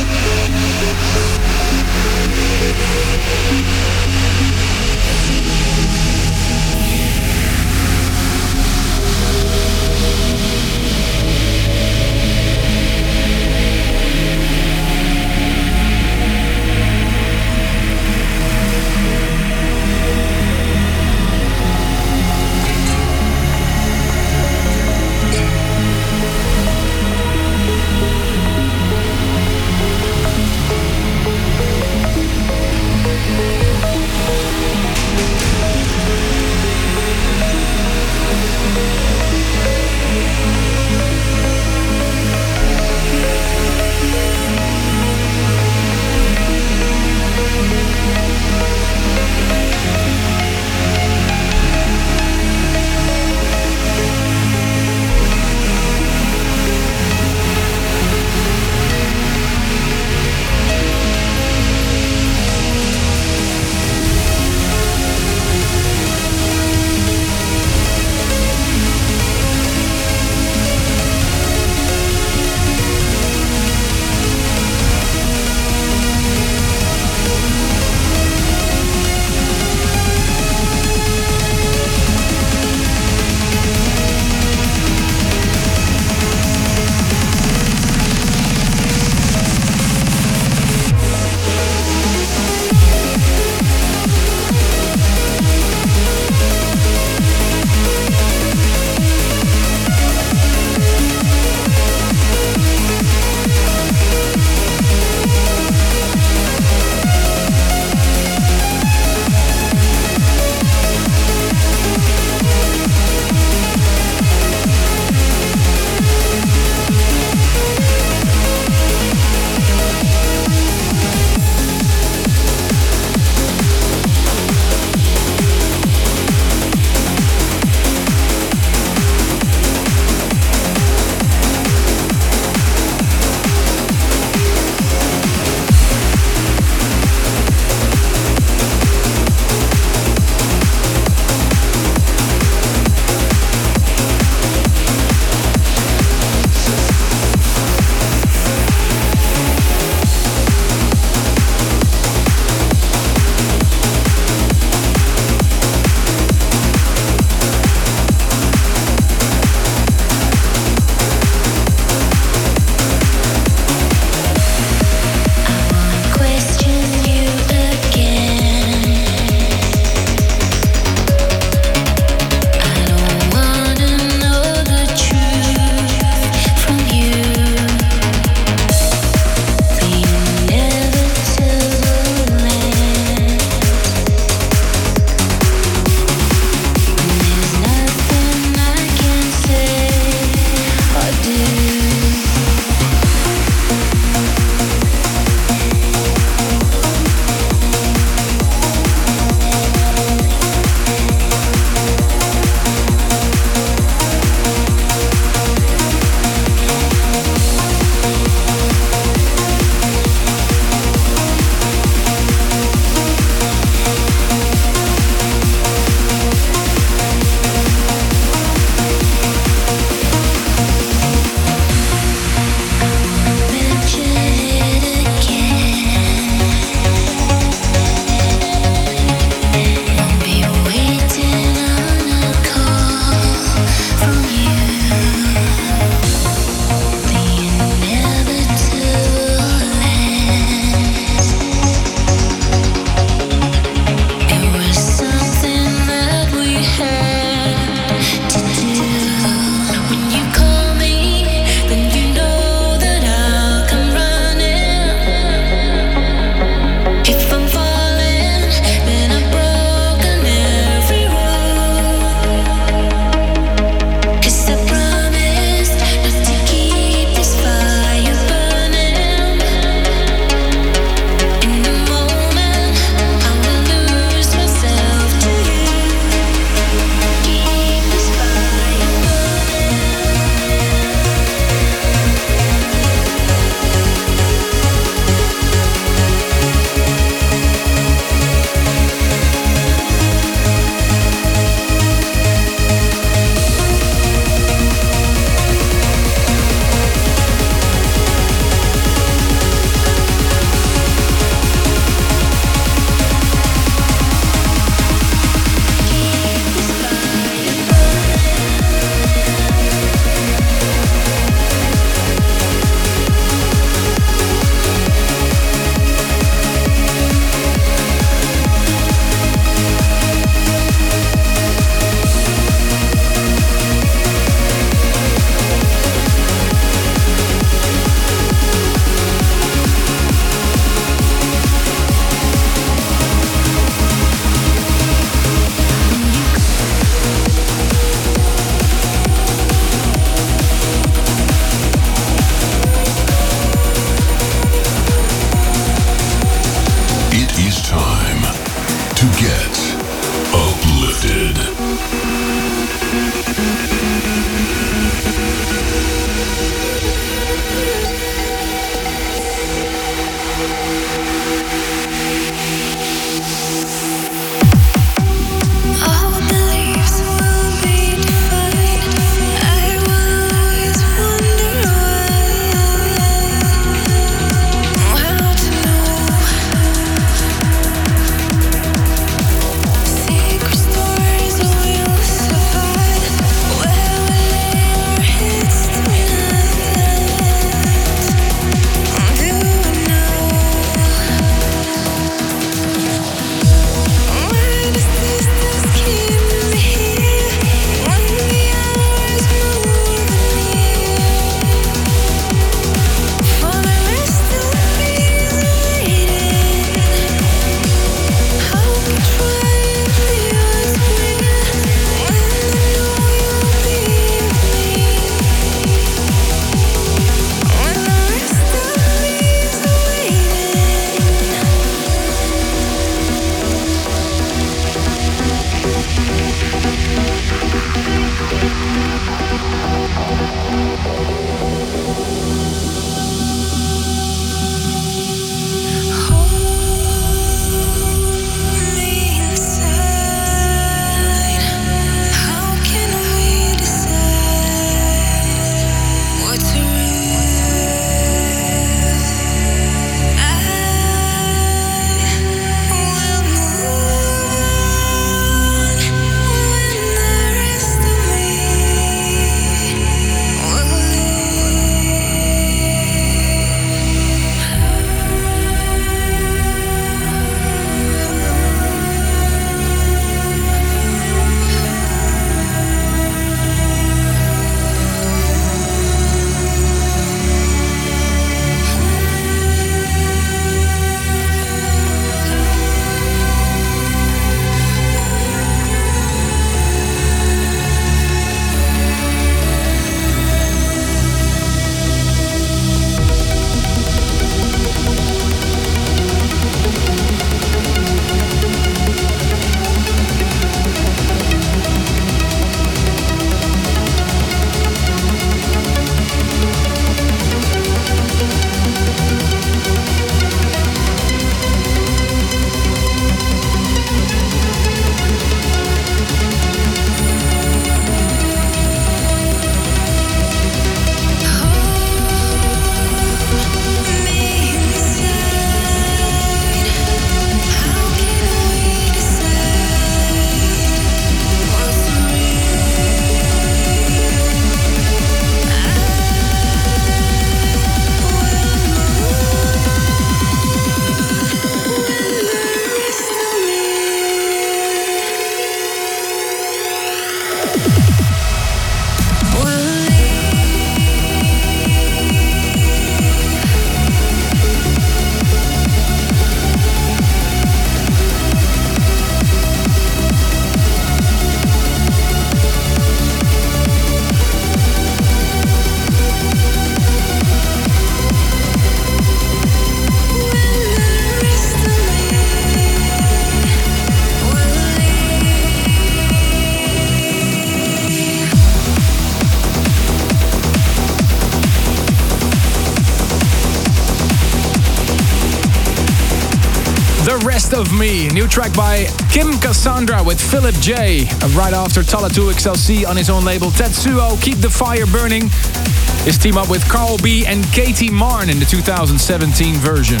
Best of Me, new track by Kim Cassandra with Philip J. Right after Tala 2 XLC on his own label Tetsuo, Keep the Fire Burning. His team up with Carl B and Katie Marn in the 2017 version.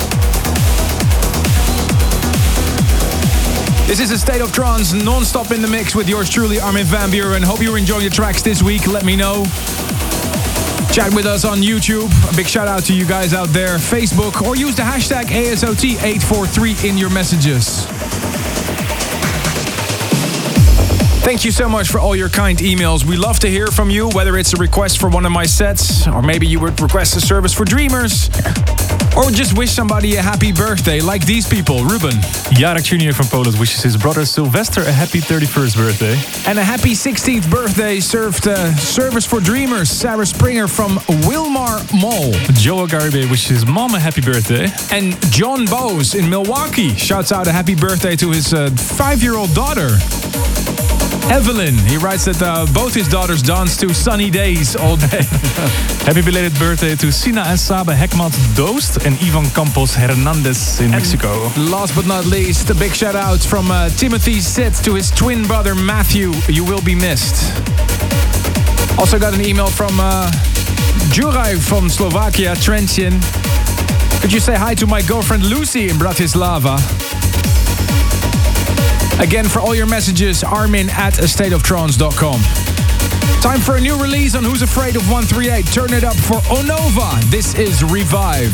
This is a State of Trance non-stop in the mix with yours truly, Armin van Buuren. Hope you're enjoying the tracks this week. Let me know. Chat with us on YouTube. A big shout out to you guys out there. Facebook, or use the hashtag ASOT843 in your messages. Thank you so much for all your kind emails. We love to hear from you, whether it's a request for one of my sets, or maybe you would request a service for Dreamers, or just wish somebody a happy birthday, like these people. Ruben. Jarek Jr. from Poland wishes his brother Sylvester a happy 31st birthday. And a happy 16th birthday served service for Dreamers, Sarah Springer from Wilmar Mall. Joe Garibe wishes his mom a happy birthday. And John Bose in Milwaukee shouts out a happy birthday to his 5-year-old daughter. Evelyn, he writes that both his daughters dance to Sunny Days all day. Happy belated birthday to Sina and Saba Hekmat Doost and Ivan Campos Hernandez in Mexico. Last but not least, a big shout out from Timothy Sitt to his twin brother Matthew. You will be missed. Also got an email from Juraj from Slovakia, Trenčín. Could you say hi to my girlfriend Lucy in Bratislava? Again, for all your messages, armin@astateoftrance.com. Time for a new release on Who's Afraid of 138. Turn it up for Onova. This is Revive.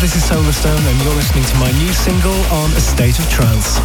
this is Solarstone and you're listening to my new single on A State of Trance.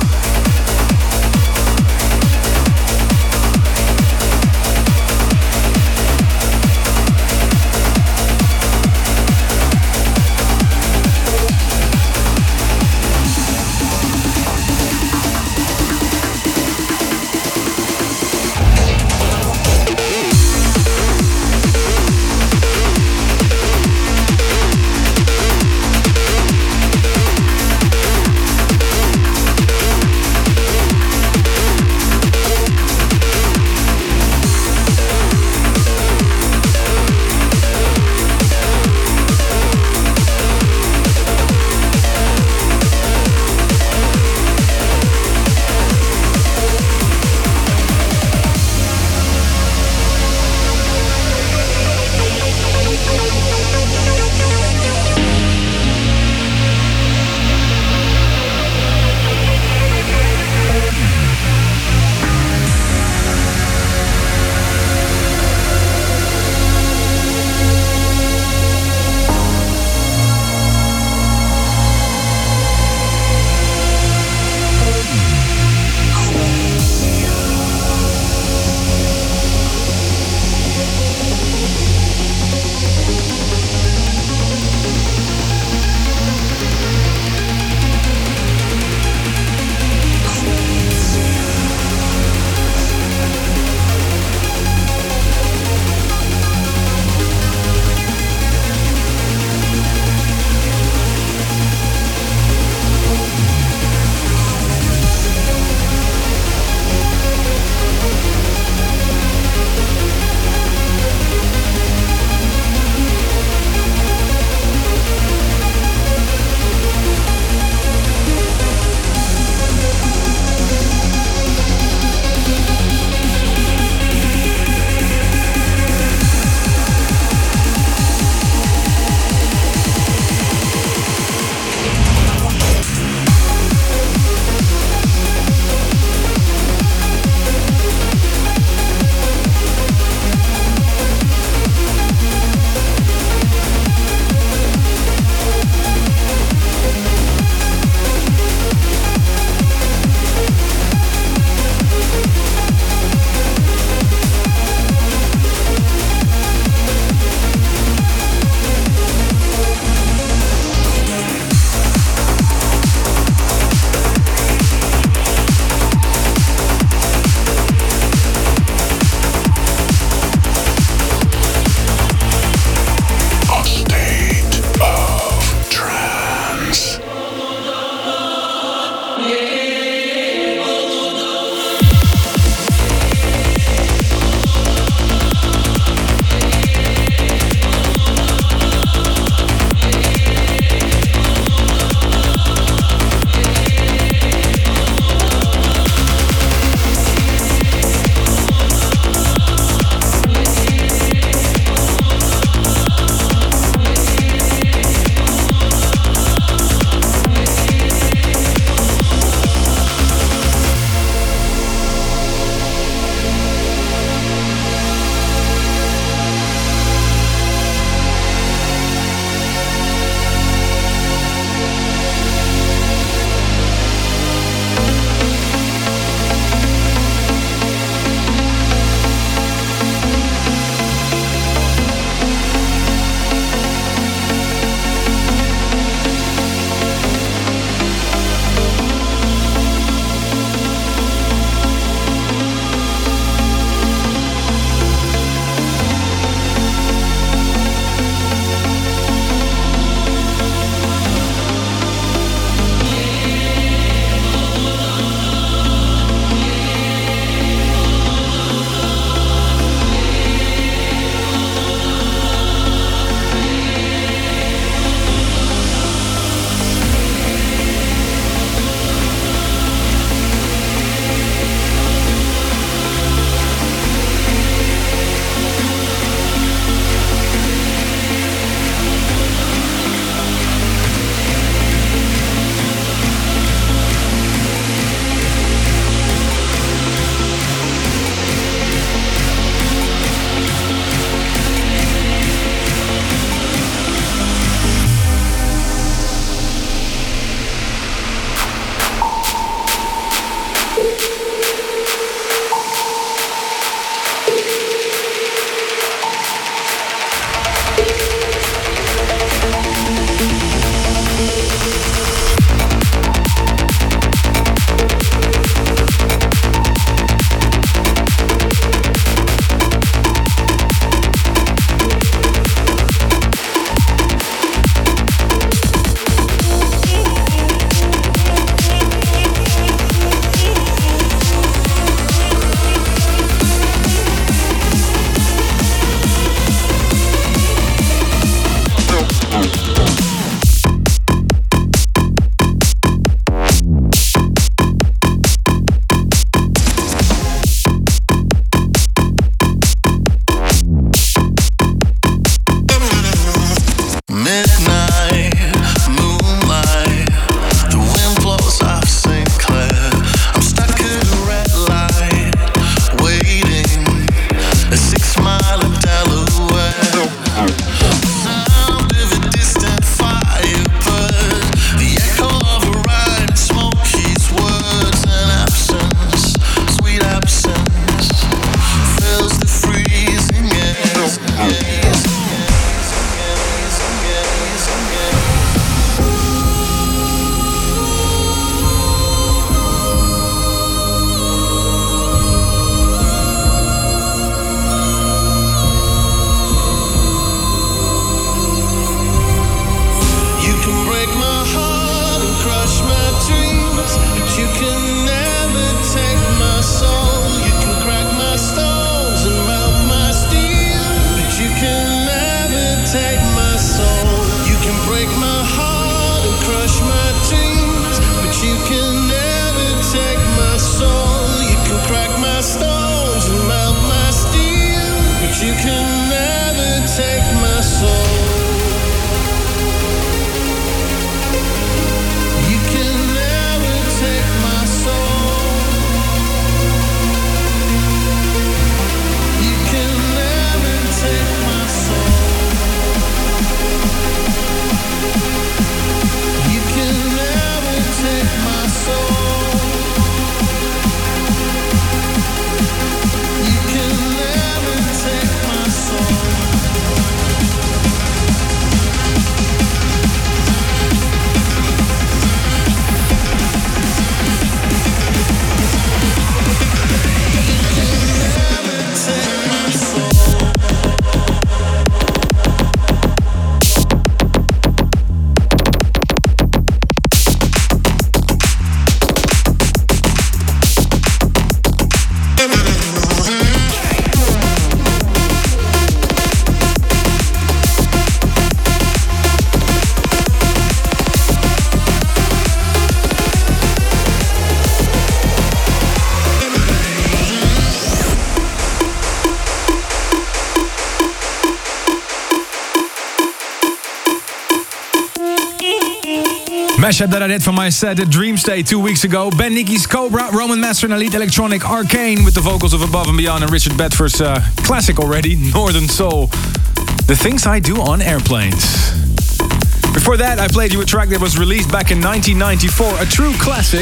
Mashup that I did for my set at Dream State 2 weeks ago. Ben Nicky's Cobra, Roman Master and Elite Electronic Arcane with the vocals of Above and Beyond, and Richard Bedford's classic already, Northern Soul, The Things I Do on Airplanes. Before that, I played you a track that was released back in 1994, a true classic.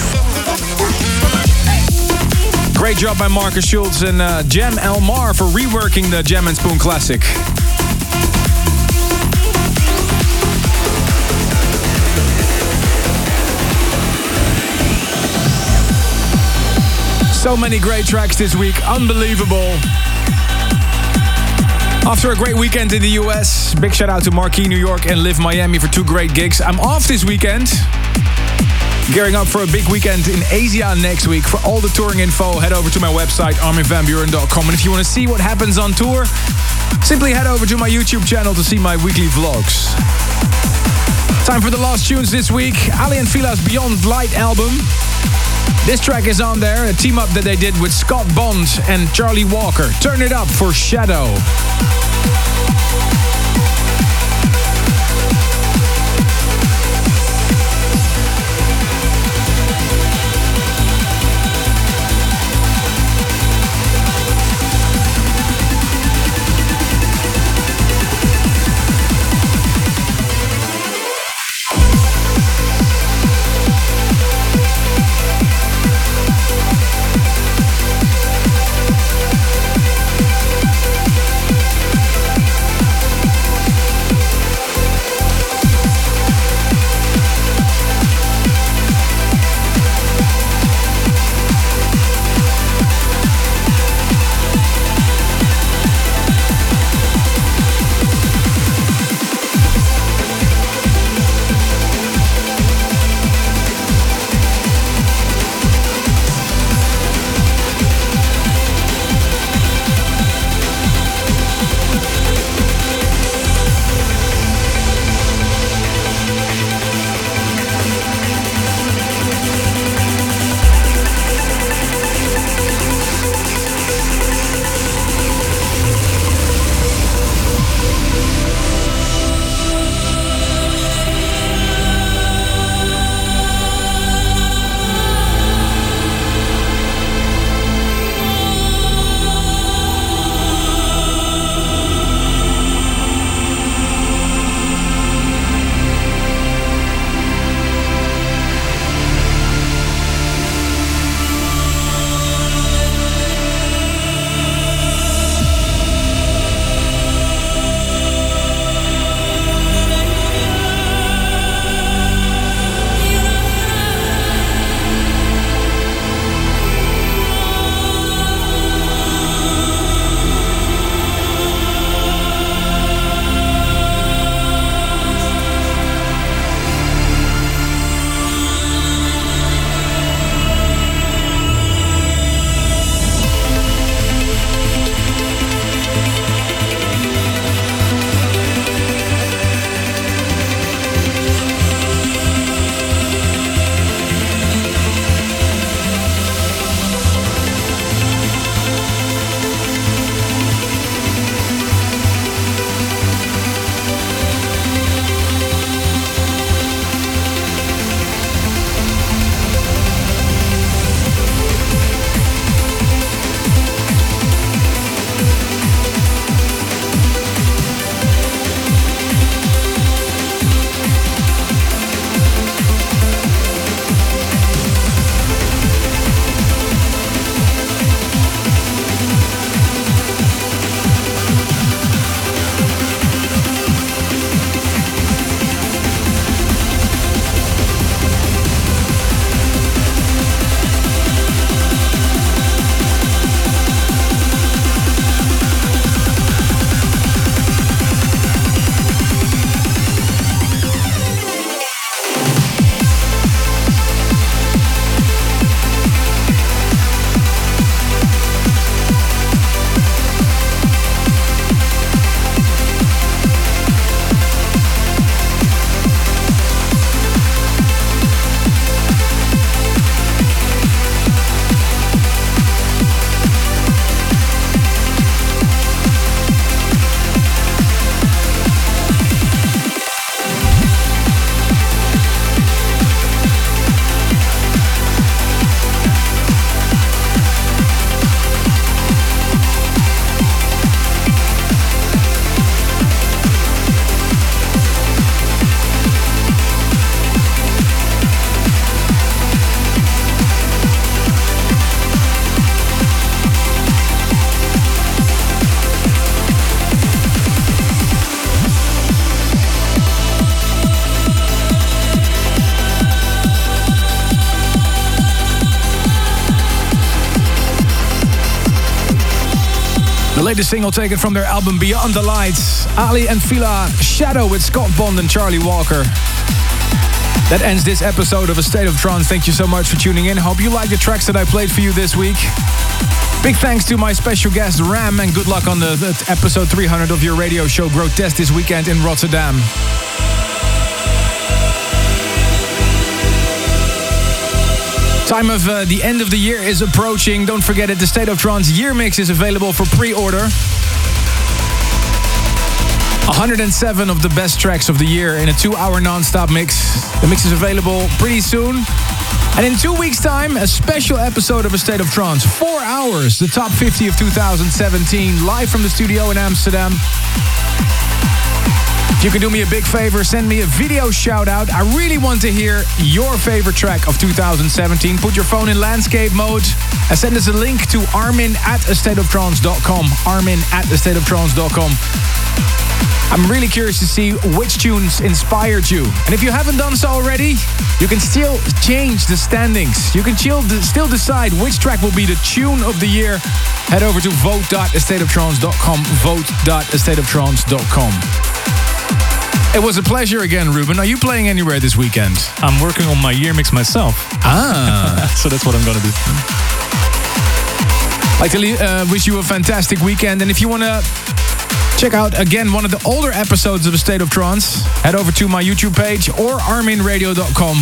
Great job by Marcus Schultz and Jam Elmar for reworking the Jam and Spoon classic. So many great tracks this week, unbelievable. After a great weekend in the US, big shout out to Marquee New York and Live Miami for 2 great gigs. I'm off this weekend, gearing up for a big weekend in Asia next week. For all the touring info, head over to my website, arminvanburen.com. And if you want to see what happens on tour, simply head over to my YouTube channel to see my weekly vlogs. Time for the last tunes this week. Ali and Fila's Beyond Light album. This track is on there, a team up that they did with Scott Bond and Charlie Walker. Turn it up for Shadow. The latest single taken from their album Beyond the Lights. Ali and Fila, Shadow with Scott Bond and Charlie Walker. That ends this episode of A State of Trance. Thank you so much for tuning in. Hope you like the tracks that I played for you this week. Big thanks to my special guest Ram, and good luck on the episode 300 of your radio show Grotesque this weekend in Rotterdam. Time of the end of the year is approaching. Don't forget it, the State of Trance Year Mix is available for pre-order. 107 of the best tracks of the year in a 2-hour non-stop mix. The mix is available pretty soon. And in 2 weeks' time, a special episode of A State of Trance. 4 hours, the top 50 of 2017, live from the studio in Amsterdam. If you can do me a big favor, send me a video shout-out. I really want to hear your favorite track of 2017. Put your phone in landscape mode and send us a link to armin@astateoftrance.com. armin@astateoftrance.com. I'm really curious to see which tunes inspired you. And if you haven't done so already, you can still change the standings. You can still decide which track will be the tune of the year. Head over to vote.astateoftrance.com, vote.astateoftrance.com. It was a pleasure again, Ruben. Are you playing anywhere this weekend? I'm working on my year mix myself. So that's what I'm gonna do. I'd like to wish you a fantastic weekend. And if you want to check out, again, one of the older episodes of A State of Trance, head over to my YouTube page or arminradio.com.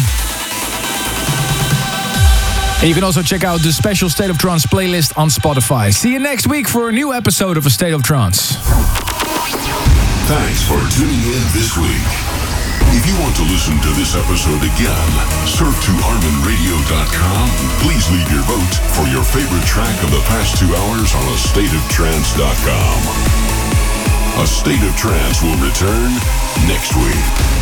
And you can also check out the special State of Trance playlist on Spotify. See you next week for a new episode of A State of Trance. Thanks for tuning in this week. If you want to listen to this episode again, surf to arminradio.com. Please leave your vote for your favorite track of the past 2 hours on astateoftrance.com. A State of Trance will return next week.